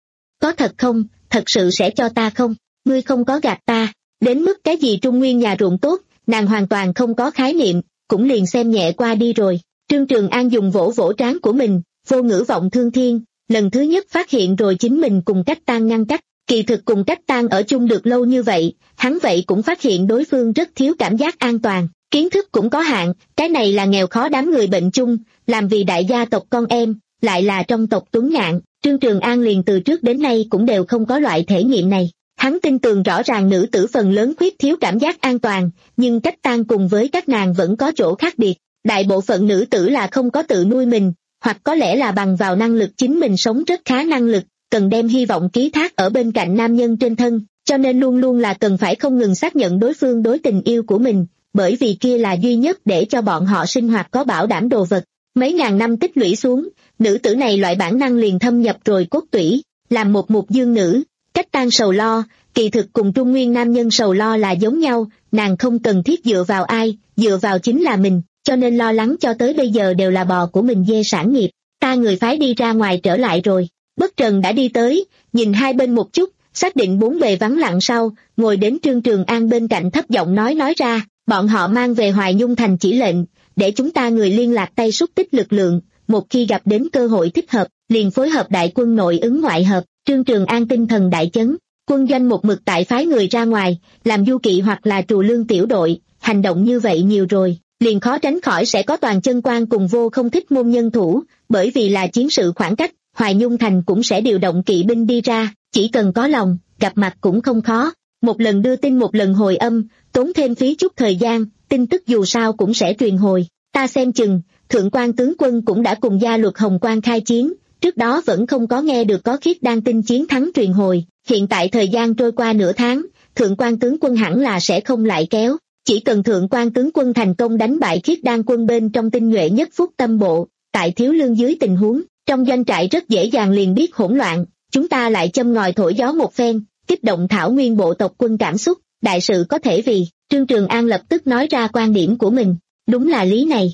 Có thật không, thật sự sẽ cho ta không, ngươi không có gạt ta, đến mức cái gì Trung Nguyên nhà ruộng tốt, nàng hoàn toàn không có khái niệm, cũng liền xem nhẹ qua đi rồi. Trương Trường An dùng vỗ vỗ trán của mình, vô ngữ vọng thương thiên, lần thứ nhất phát hiện rồi chính mình cùng cách tan ngăn cách, Kỳ thực cùng Cách Tang ở chung được lâu như vậy, hắn vậy cũng phát hiện đối phương rất thiếu cảm giác an toàn, kiến thức cũng có hạn, cái này là nghèo khó đám người bệnh chung, làm vì đại gia tộc con em, lại là trong tộc Tuấn Ngạn, Trương Trường An liền từ trước đến nay cũng đều không có loại thể nghiệm này. Hắn tin tưởng rõ ràng nữ tử phần lớn khuyết thiếu cảm giác an toàn, nhưng Cách Tang cùng với các nàng vẫn có chỗ khác biệt. Đại bộ phận nữ tử là không có tự nuôi mình, hoặc có lẽ là bằng vào năng lực chính mình sống rất khá năng lực, cần đem hy vọng ký thác ở bên cạnh nam nhân trên thân, cho nên luôn luôn là cần phải không ngừng xác nhận đối phương đối tình yêu của mình, bởi vì kia là duy nhất để cho bọn họ sinh hoạt có bảo đảm đồ vật. Mấy ngàn năm tích lũy xuống, nữ tử này loại bản năng liền thâm nhập rồi cốt tủy, làm một mục dương nữ. Cách Tang sầu lo, kỳ thực cùng Trung Nguyên nam nhân sầu lo là giống nhau, nàng không cần thiết dựa vào ai, dựa vào chính là mình, cho nên lo lắng cho tới bây giờ đều là bò của mình dê sản nghiệp. Ta người phái đi ra ngoài trở lại rồi. Bất Trần đã đi tới, nhìn hai bên một chút, xác định bốn bề vắng lặng sau, ngồi đến Trương Trường An bên cạnh thấp giọng nói nói ra, bọn họ mang về Hoài Nhung thành chỉ lệnh, để chúng ta người liên lạc tay xúc tích lực lượng, một khi gặp đến cơ hội thích hợp, liền phối hợp đại quân nội ứng ngoại hợp. Trương Trường An tinh thần đại chấn, quân doanh một mực tại phái người ra ngoài, làm du kỵ hoặc là trù lương tiểu đội, hành động như vậy nhiều rồi, liền khó tránh khỏi sẽ có toàn chân quan cùng vô không thích môn nhân thủ, bởi vì là chiến sự khoảng cách, Hoài Nhung thành cũng sẽ điều động kỵ binh đi ra, chỉ cần có lòng, gặp mặt cũng không khó. Một lần đưa tin một lần hồi âm, tốn thêm phí chút thời gian, tin tức dù sao cũng sẽ truyền hồi. Ta xem chừng, Thượng quan tướng quân cũng đã cùng gia luật Hồng Quan khai chiến, trước đó vẫn không có nghe được có Khiết Đan tin chiến thắng truyền hồi, hiện tại thời gian trôi qua nửa tháng, Thượng quan tướng quân hẳn là sẽ không lại kéo, chỉ cần Thượng quan tướng quân thành công đánh bại Khiết Đan quân bên trong tinh nhuệ nhất Phúc Tâm bộ, tại thiếu lương dưới tình huống, trong doanh trại rất dễ dàng liền biết hỗn loạn, chúng ta lại châm ngòi thổi gió một phen, kích động Thảo Nguyên bộ tộc quân cảm xúc, đại sự có thể vì. Trương Trường An lập tức nói ra quan điểm của mình, đúng là lý này.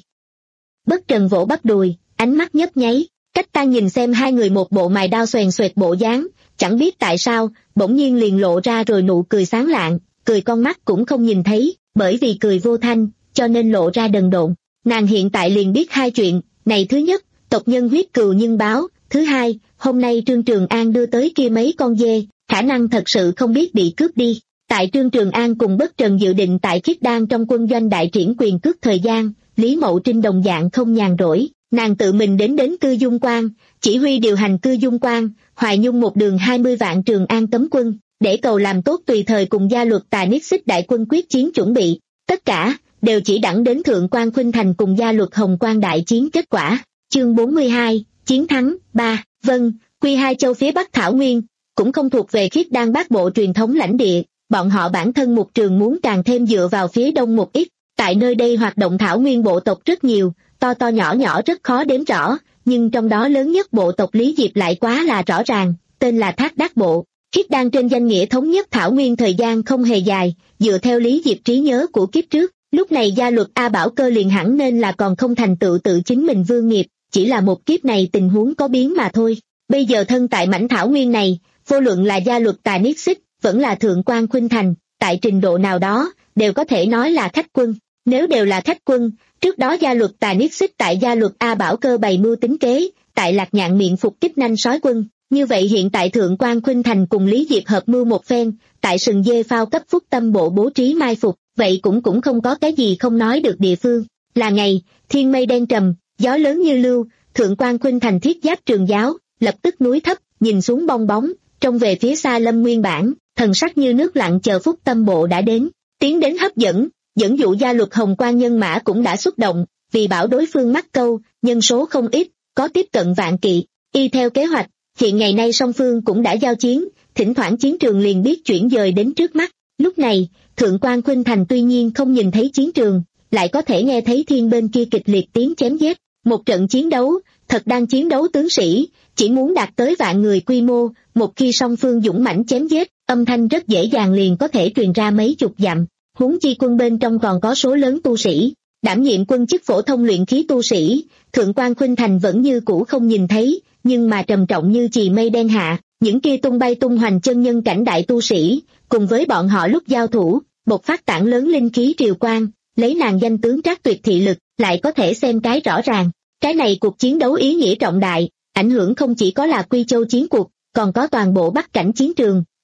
Bất Trần vỗ bắp đùi, ánh mắt nhấp nháy, Cách Tang nhìn xem hai người một bộ mài đao xoèn xoẹt bộ dáng, chẳng biết tại sao, bỗng nhiên liền lộ ra rồi nụ cười sáng lạng, cười con mắt cũng không nhìn thấy, bởi vì cười vô thanh, cho nên lộ ra đần độn. Nàng hiện tại liền biết hai chuyện, này thứ nhất, tộc nhân huyết cừu nhưng báo, thứ hai, hôm nay Trương Trường An đưa tới kia mấy con dê, khả năng thật sự không biết bị cướp đi. Tại Trương Trường An cùng Bất Trần dự định tại Khiết Đan trong quân doanh đại triển quyền cước thời gian, Lý Mậu Trinh đồng dạng không nhàn rỗi, nàng tự mình đến đến Cư Dung Quan, chỉ huy điều hành Cư Dung Quan, Hoài Nhung một đường hai mươi vạn Trường An cấm quân, để cầu làm tốt tùy thời cùng gia luật Tà Niết Xích đại quân quyết chiến chuẩn bị, tất cả đều chỉ đẳng đến Thượng quan Khuynh Thành cùng gia luật Hồng Quan đại chiến kết quả. Chương bốn mươi hai, chiến thắng. Ba. Vâng, Quy hai châu phía Bắc Thảo Nguyên cũng không thuộc về Khiết Đan Bát bộ truyền thống lãnh địa, bọn họ bản thân một trường muốn càng thêm dựa vào phía đông một ít, tại nơi đây hoạt động Thảo Nguyên bộ tộc rất nhiều, to to nhỏ nhỏ rất khó đếm rõ, nhưng trong đó lớn nhất bộ tộc Lý Diệp lại quá là rõ ràng, tên là Thác Đác bộ. Khiết Đan trên danh nghĩa thống nhất Thảo Nguyên thời gian không hề dài, dựa theo Lý Diệp trí nhớ của kiếp trước, lúc này gia luật A Bảo Cơ liền hẳn nên là còn không thành tựu tự chính mình vương nghiệp, chỉ là một kiếp này tình huống có biến mà thôi. Bây giờ thân tại mảnh Thảo Nguyên này, vô luận là gia luật Tà Niết Xích, vẫn là Thượng quan Khuynh Thành, tại trình độ nào đó, đều có thể nói là khách quân. Nếu đều là khách quân, trước đó gia luật Tà Niết Xích tại gia luật A Bảo Cơ bày mưu tính kế, tại Lạc Nhạn miệng phục kích nanh sói quân. Như vậy hiện tại Thượng quan Khuynh Thành cùng Lý Diệp hợp mưu một phen, tại sừng dê phao cấp Phúc Tâm bộ bố trí mai phục, vậy cũng cũng không có cái gì không nói được địa phương. Là ngày, thiên mây đen trầm, gió lớn như lưu, Thượng quan Khuynh Thành thiết giáp trường giáo, lập tức núi thấp, nhìn xuống bong bóng, trông về phía xa Lâm Nguyên Bản, thần sắc như nước lặng chờ Phúc Tâm bộ đã đến, tiến đến hấp dẫn, dẫn dụ gia luật Hồng Quan nhân mã cũng đã xuất động, vì bảo đối phương mắc câu, nhân số không ít, có tiếp cận vạn kỵ, y theo kế hoạch. Hiện ngày nay song phương cũng đã giao chiến, thỉnh thoảng chiến trường liền biết chuyển dời đến trước mắt. Lúc này, Thượng quan Khuynh Thành tuy nhiên không nhìn thấy chiến trường, lại có thể nghe thấy thiên bên kia kịch liệt tiếng chém giết. Một trận chiến đấu, thật đang chiến đấu tướng sĩ, chỉ muốn đạt tới vạn người quy mô, một khi song phương dũng mãnh chém giết, âm thanh rất dễ dàng liền có thể truyền ra mấy chục dặm. Huống chi quân bên trong còn có số lớn tu sĩ, đảm nhiệm quân chức phổ thông luyện khí tu sĩ, Thượng quan Khuynh Thành vẫn như cũ không nhìn thấy. Nhưng mà trầm trọng như chì mây đen hạ, những kia tung bay tung hoành chân nhân cảnh đại tu sĩ, cùng với bọn họ lúc giao thủ, bộc phát tảng lớn linh khí triều quang, lấy nàng danh tướng trác tuyệt thị lực, lại có thể xem cái rõ ràng. Cái này cuộc chiến đấu ý nghĩa trọng đại, ảnh hưởng không chỉ có là Quy Châu chiến cuộc, còn có toàn bộ Bắc cảnh chiến trường,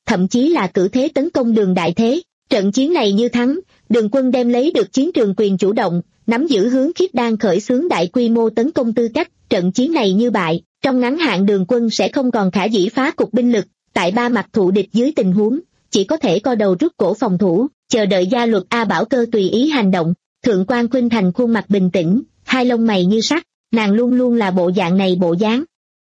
thậm chí là cử thế tấn công Đường Đại Thế. Trận chiến này như thắng, Đường quân đem lấy được chiến trường quyền chủ động, nắm giữ hướng Khiết Đan khởi xướng đại quy mô tấn công tư cách. Trận chiến này như bại, trong ngắn hạn Đường quân sẽ không còn khả dĩ phá cục binh lực, tại ba mặt thụ địch dưới tình huống, chỉ có thể co đầu rút cổ phòng thủ, chờ đợi gia luật A Bảo Cơ tùy ý hành động. Thượng quan Khuynh Thành khuôn mặt bình tĩnh, hai lông mày như sắt, nàng luôn luôn là bộ dạng này bộ dáng.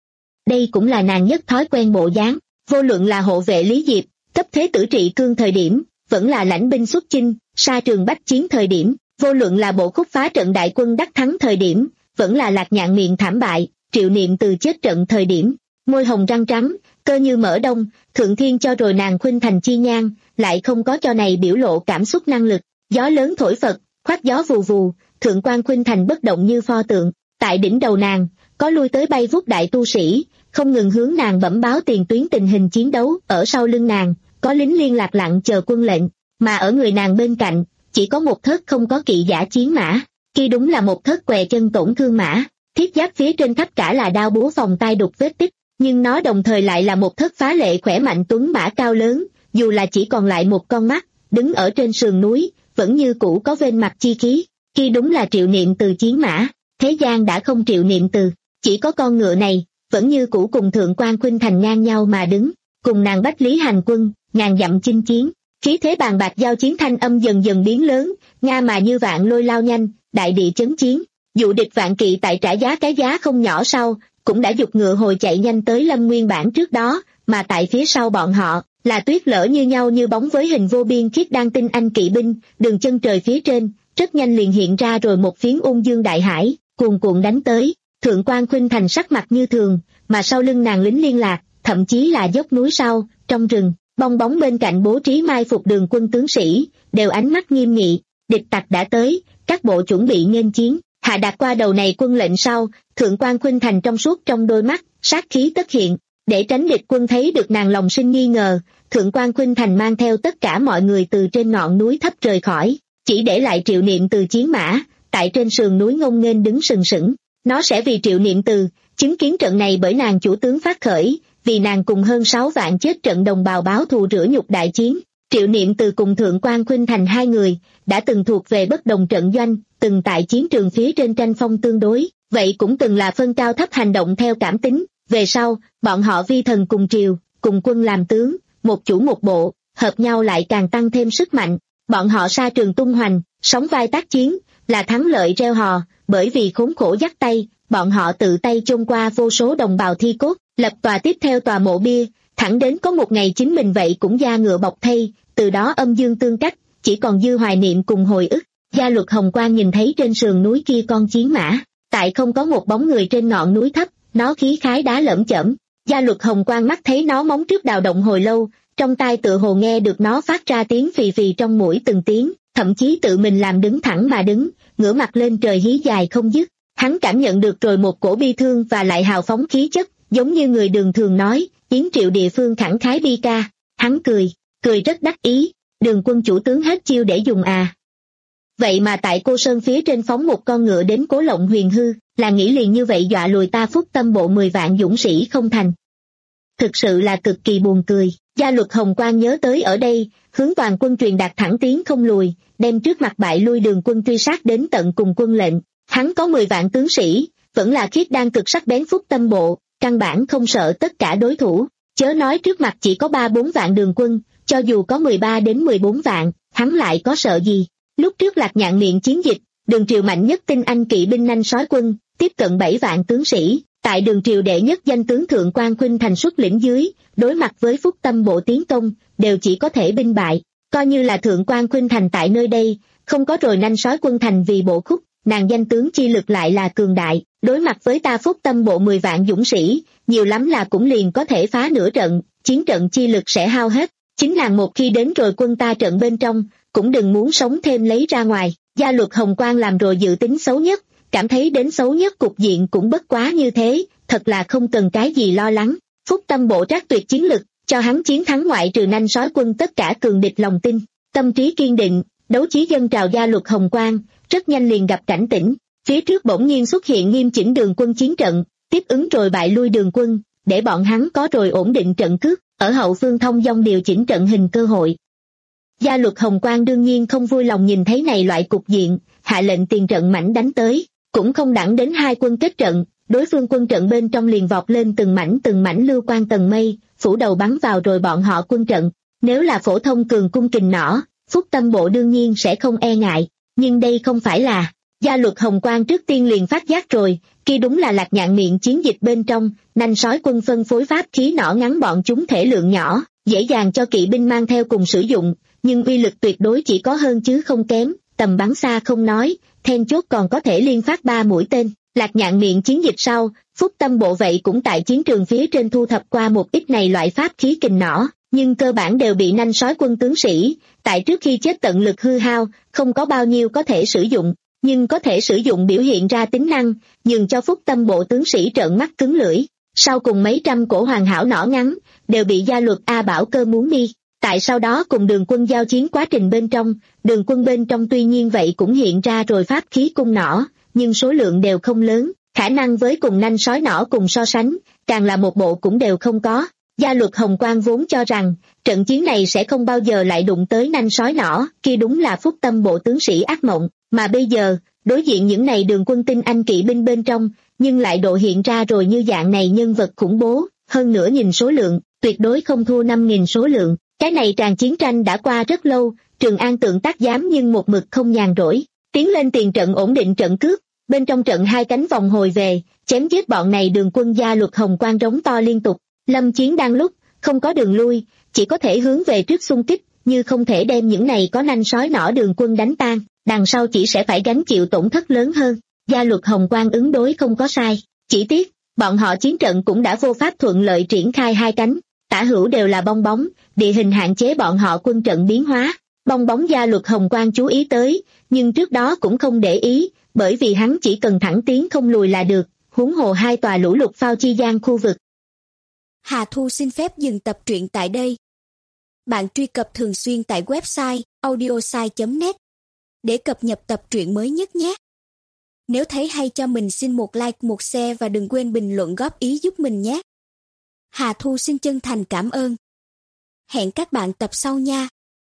Đây cũng là nàng nhất thói quen bộ dáng, vô luận là hộ vệ Lý Diệp, cấp thế tử trị cương thời điểm, vẫn là lãnh binh xuất chinh, sa trường bách chiến thời điểm, vô luận là bộ khúc phá trận đại quân đắc thắng thời điểm, vẫn là Lạc Nhạn miệng thảm bại, Triệu Niệm từ chết trận thời điểm, môi hồng răng trắng, cơ như mỡ đông, thượng thiên cho rồi nàng Khuynh Thành chi nhan, lại không có cho này biểu lộ cảm xúc năng lực. Gió lớn thổi phật, khoác gió vù vù, thượng quan Khuynh Thành bất động như pho tượng, tại đỉnh đầu nàng, có lui tới bay vút đại tu sĩ, không ngừng hướng nàng bẩm báo tiền tuyến tình hình chiến đấu. Ở sau lưng nàng, có lính liên lạc lặng chờ quân lệnh, mà ở người nàng bên cạnh, chỉ có một thớt không có kỵ giả chiến mã, kia đúng là một thớt què chân tổn thương mã, thiết giáp phía trên khắp cả là đao búa phòng tai đục vết tích, nhưng nó đồng thời lại là một thớt phá lệ khỏe mạnh tuấn mã cao lớn, dù là chỉ còn lại một con mắt, đứng ở trên sườn núi, vẫn như cũ có vên mặt chi khí, kia đúng là Triệu Niệm Từ chiến mã. Thế gian đã không Triệu Niệm Từ, chỉ có con ngựa này, vẫn như cũ cùng thượng quan Khuynh Thành ngang nhau mà đứng, cùng nàng bách lý hành quân, ngàn dặm chinh chiến, khí thế bàn bạc giao chiến thanh âm dần dần biến lớn, nga mà như vạn lôi lao nhanh, đại địa chấn chiến, dụ địch vạn kỵ tại trả giá cái giá không nhỏ sau, cũng đã giục ngựa hồi chạy nhanh tới Lâm Nguyên Bản trước đó, mà tại phía sau bọn họ, là tuyết lở như nhau như bóng với hình vô biên Khiết Đan tinh anh kỵ binh, đường chân trời phía trên, rất nhanh liền hiện ra rồi một phiến ung dương đại hải, cuồn cuộn đánh tới. Thượng quan Khuynh Thành sắc mặt như thường, mà sau lưng nàng lính liên lạc, thậm chí là dốc núi sau, trong rừng, bong bóng bên cạnh bố trí mai phục đường quân tướng sĩ, đều ánh mắt nghiêm nghị, địch tặc đã tới, các bộ chuẩn bị nghênh chiến. Hạ đạt qua đầu này quân lệnh sau, thượng quan Khuynh Thành trong suốt trong đôi mắt, sát khí tất hiện, để tránh địch quân thấy được nàng lòng sinh nghi ngờ, thượng quan Khuynh Thành mang theo tất cả mọi người từ trên ngọn núi thấp rời khỏi, chỉ để lại Triệu Niệm Từ chiến mã, tại trên sườn núi ngông nghênh đứng sừng sững. Nó sẽ vì Triệu Niệm Từ, chứng kiến trận này bởi nàng chủ tướng phát khởi, vì nàng cùng hơn sáu vạn chết trận đồng bào báo thù rửa nhục đại chiến. Triệu Niệm Từ cùng thượng quan Khuynh Thành hai người, đã từng thuộc về bất đồng trận doanh, từng tại chiến trường phía trên tranh phong tương đối, vậy cũng từng là phân cao thấp hành động theo cảm tính. Về sau, bọn họ vi thần cùng triều, cùng quân làm tướng, một chủ một bộ, hợp nhau lại càng tăng thêm sức mạnh. Bọn họ sa trường tung hoành, sóng vai tác chiến, là thắng lợi reo hò, bởi vì khốn khổ dắt tay, bọn họ tự tay chôn qua vô số đồng bào thi cốt, lập tòa tiếp theo tòa mộ bia, thẳng đến có một ngày chính mình vậy cũng da ngựa bọc thây, từ đó âm dương tương cách, chỉ còn dư hoài niệm cùng hồi ức. Gia Luật Hồng Quang nhìn thấy trên sườn núi kia con chiến mã, tại không có một bóng người trên ngọn núi thấp, nó khí khái đá lởm chởm. Gia Luật Hồng Quang mắt thấy nó móng trước đào động hồi lâu, trong tai tựa hồ nghe được nó phát ra tiếng phì phì trong mũi từng tiếng, thậm chí tự mình làm đứng thẳng mà đứng, ngửa mặt lên trời hí dài không dứt. Hắn cảm nhận được rồi một cổ bi thương và lại hào phóng khí chất, giống như người Đường thường nói, Yến Triệu địa phương khẳng khái bi ca. Hắn cười, cười rất đắc ý, Đường quân chủ tướng hết chiêu để dùng à. Vậy mà tại Cô Sơn phía trên phóng một con ngựa đến Cố Lộng Huyền hư, là nghĩ liền như vậy dọa lùi ta Phúc Tâm bộ mười vạn dũng sĩ không thành. Thực sự là cực kỳ buồn cười. Gia Luật Hồng Quang nhớ tới ở đây, hướng toàn quân truyền đạt thẳng tiến không lùi, đem trước mặt bại lui Đường quân truy sát đến tận cùng quân lệnh. Hắn có mười vạn tướng sĩ, vẫn là Khiết Đan cực sắc bén Phúc Tâm bộ, căn bản không sợ tất cả đối thủ. Chớ nói trước mặt chỉ có ba bốn vạn đường quân, cho dù có mười ba đến mười bốn vạn, hắn lại có sợ gì. Lúc trước Lạc Nhạn miệng chiến dịch, Đường Triều mạnh nhất tinh anh kỵ binh nanh sói quân, tiếp cận bảy vạn tướng sĩ, tại Đường Triều đệ nhất danh tướng Thượng quan Khuynh Thành xuất lĩnh dưới, đối mặt với Phúc Tâm bộ tiến công, đều chỉ có thể binh bại. Coi như là Thượng quan Khuynh Thành tại nơi đây, không có rồi nanh sói quân thành vì bộ khúc, nàng danh tướng chi lực lại là cường đại, đối mặt với ta Phúc Tâm bộ mười vạn dũng sĩ, nhiều lắm là cũng liền có thể phá nửa trận, chiến trận chi lực sẽ hao hết. Chính nàng một khi đến rồi quân ta trận bên trong, cũng đừng muốn sống thêm lấy ra ngoài. Gia Luật Hồng Quang làm rồi dự tính xấu nhất, cảm thấy đến xấu nhất cục diện cũng bất quá như thế, thật là không cần cái gì lo lắng. Phúc Tâm bộ trác tuyệt chiến lực, cho hắn chiến thắng ngoại trừ nanh sói quân tất cả cường địch lòng tin, tâm trí kiên định, đấu chí dân trào. Gia Luật Hồng Quang rất nhanh liền gặp cảnh tỉnh, phía trước bỗng nhiên xuất hiện nghiêm chỉnh đường quân chiến trận, tiếp ứng rồi bại lui đường quân, để bọn hắn có rồi ổn định trận cước, ở hậu phương thông dong điều chỉnh trận hình cơ hội. Gia luật Hồng Quang đương nhiên không vui lòng nhìn thấy này loại cục diện, hạ lệnh tiền trận mãnh đánh tới, cũng không đẳng đến hai quân kết trận, đối phương quân trận bên trong liền vọt lên từng mảnh từng mảnh lưu quang tầng mây, phủ đầu bắn vào rồi bọn họ quân trận. Nếu là phổ thông cường cung kình nỏ, Phúc Tâm Bộ đương nhiên sẽ không e ngại, nhưng đây không phải là. Gia luật Hồng Quang trước tiên liền phát giác rồi, kia đúng là Lạc Nhạn miệng chiến dịch bên trong, nanh sói quân phân phối pháp khí nỏ ngắn bọn chúng thể lượng nhỏ, dễ dàng cho kỵ binh mang theo cùng sử dụng, nhưng uy lực tuyệt đối chỉ có hơn chứ không kém, tầm bắn xa không nói, then chốt còn có thể liên phát ba mũi tên. Lạc Nhạn miệng chiến dịch sau, Phúc Tâm Bộ vậy cũng tại chiến trường phía trên thu thập qua một ít này loại pháp khí kình nỏ, nhưng cơ bản đều bị nanh sói quân tướng sĩ, tại trước khi chết tận lực hư hao, không có bao nhiêu có thể sử dụng, nhưng có thể sử dụng biểu hiện ra tính năng, nhường cho Phúc Tâm Bộ tướng sĩ trợn mắt cứng lưỡi. Sau cùng mấy trăm cổ hoàn hảo nỏ ngắn, đều bị gia luật A Bảo Cơ muốn đi. Tại sau đó cùng đường quân giao chiến quá trình bên trong, đường quân bên trong tuy nhiên vậy cũng hiện ra rồi pháp khí cung nỏ, nhưng số lượng đều không lớn, khả năng với cùng nanh sói nỏ cùng so sánh, càng là một bộ cũng đều không có. Gia luật Hồng Quang vốn cho rằng, trận chiến này sẽ không bao giờ lại đụng tới nanh sói nỏ, kia đúng là Phúc Tâm Bộ tướng sĩ ác mộng, mà bây giờ, đối diện những này đường quân tinh anh kỵ binh bên trong, nhưng lại độ hiện ra rồi như dạng này nhân vật khủng bố, hơn nữa nhìn số lượng, tuyệt đối không thua năm nghìn số lượng. Cái này tràn chiến tranh đã qua rất lâu, Trường An Tượng tác giám nhưng một mực không nhàn rỗi, tiến lên tiền trận ổn định trận cước, bên trong trận hai cánh vòng hồi về, chém giết bọn này đường quân. Gia luật Hồng Quang rống to liên tục, lâm chiến đang lúc, không có đường lui, chỉ có thể hướng về trước xung kích, như không thể đem những này có nanh sói nỏ đường quân đánh tan, đằng sau chỉ sẽ phải gánh chịu tổn thất lớn hơn. Gia luật Hồng Quang ứng đối không có sai, chỉ tiếc, bọn họ chiến trận cũng đã vô pháp thuận lợi triển khai hai cánh, tả hữu đều là bong bóng, địa hình hạn chế bọn họ quân trận biến hóa. Bong bóng Gia luật Hồng Quang chú ý tới, nhưng trước đó cũng không để ý, bởi vì hắn chỉ cần thẳng tiến không lùi là được, huống hồ hai tòa lũ lụt phao chi gian khu vực. Hà Thu xin phép dừng tập truyện tại đây. Bạn truy cập thường xuyên tại website audiosai chấm net để cập nhật tập truyện mới nhất nhé. Nếu thấy hay cho mình xin một like, một share và đừng quên bình luận góp ý giúp mình nhé. Hà Thu xin chân thành cảm ơn. Hẹn các bạn tập sau nha.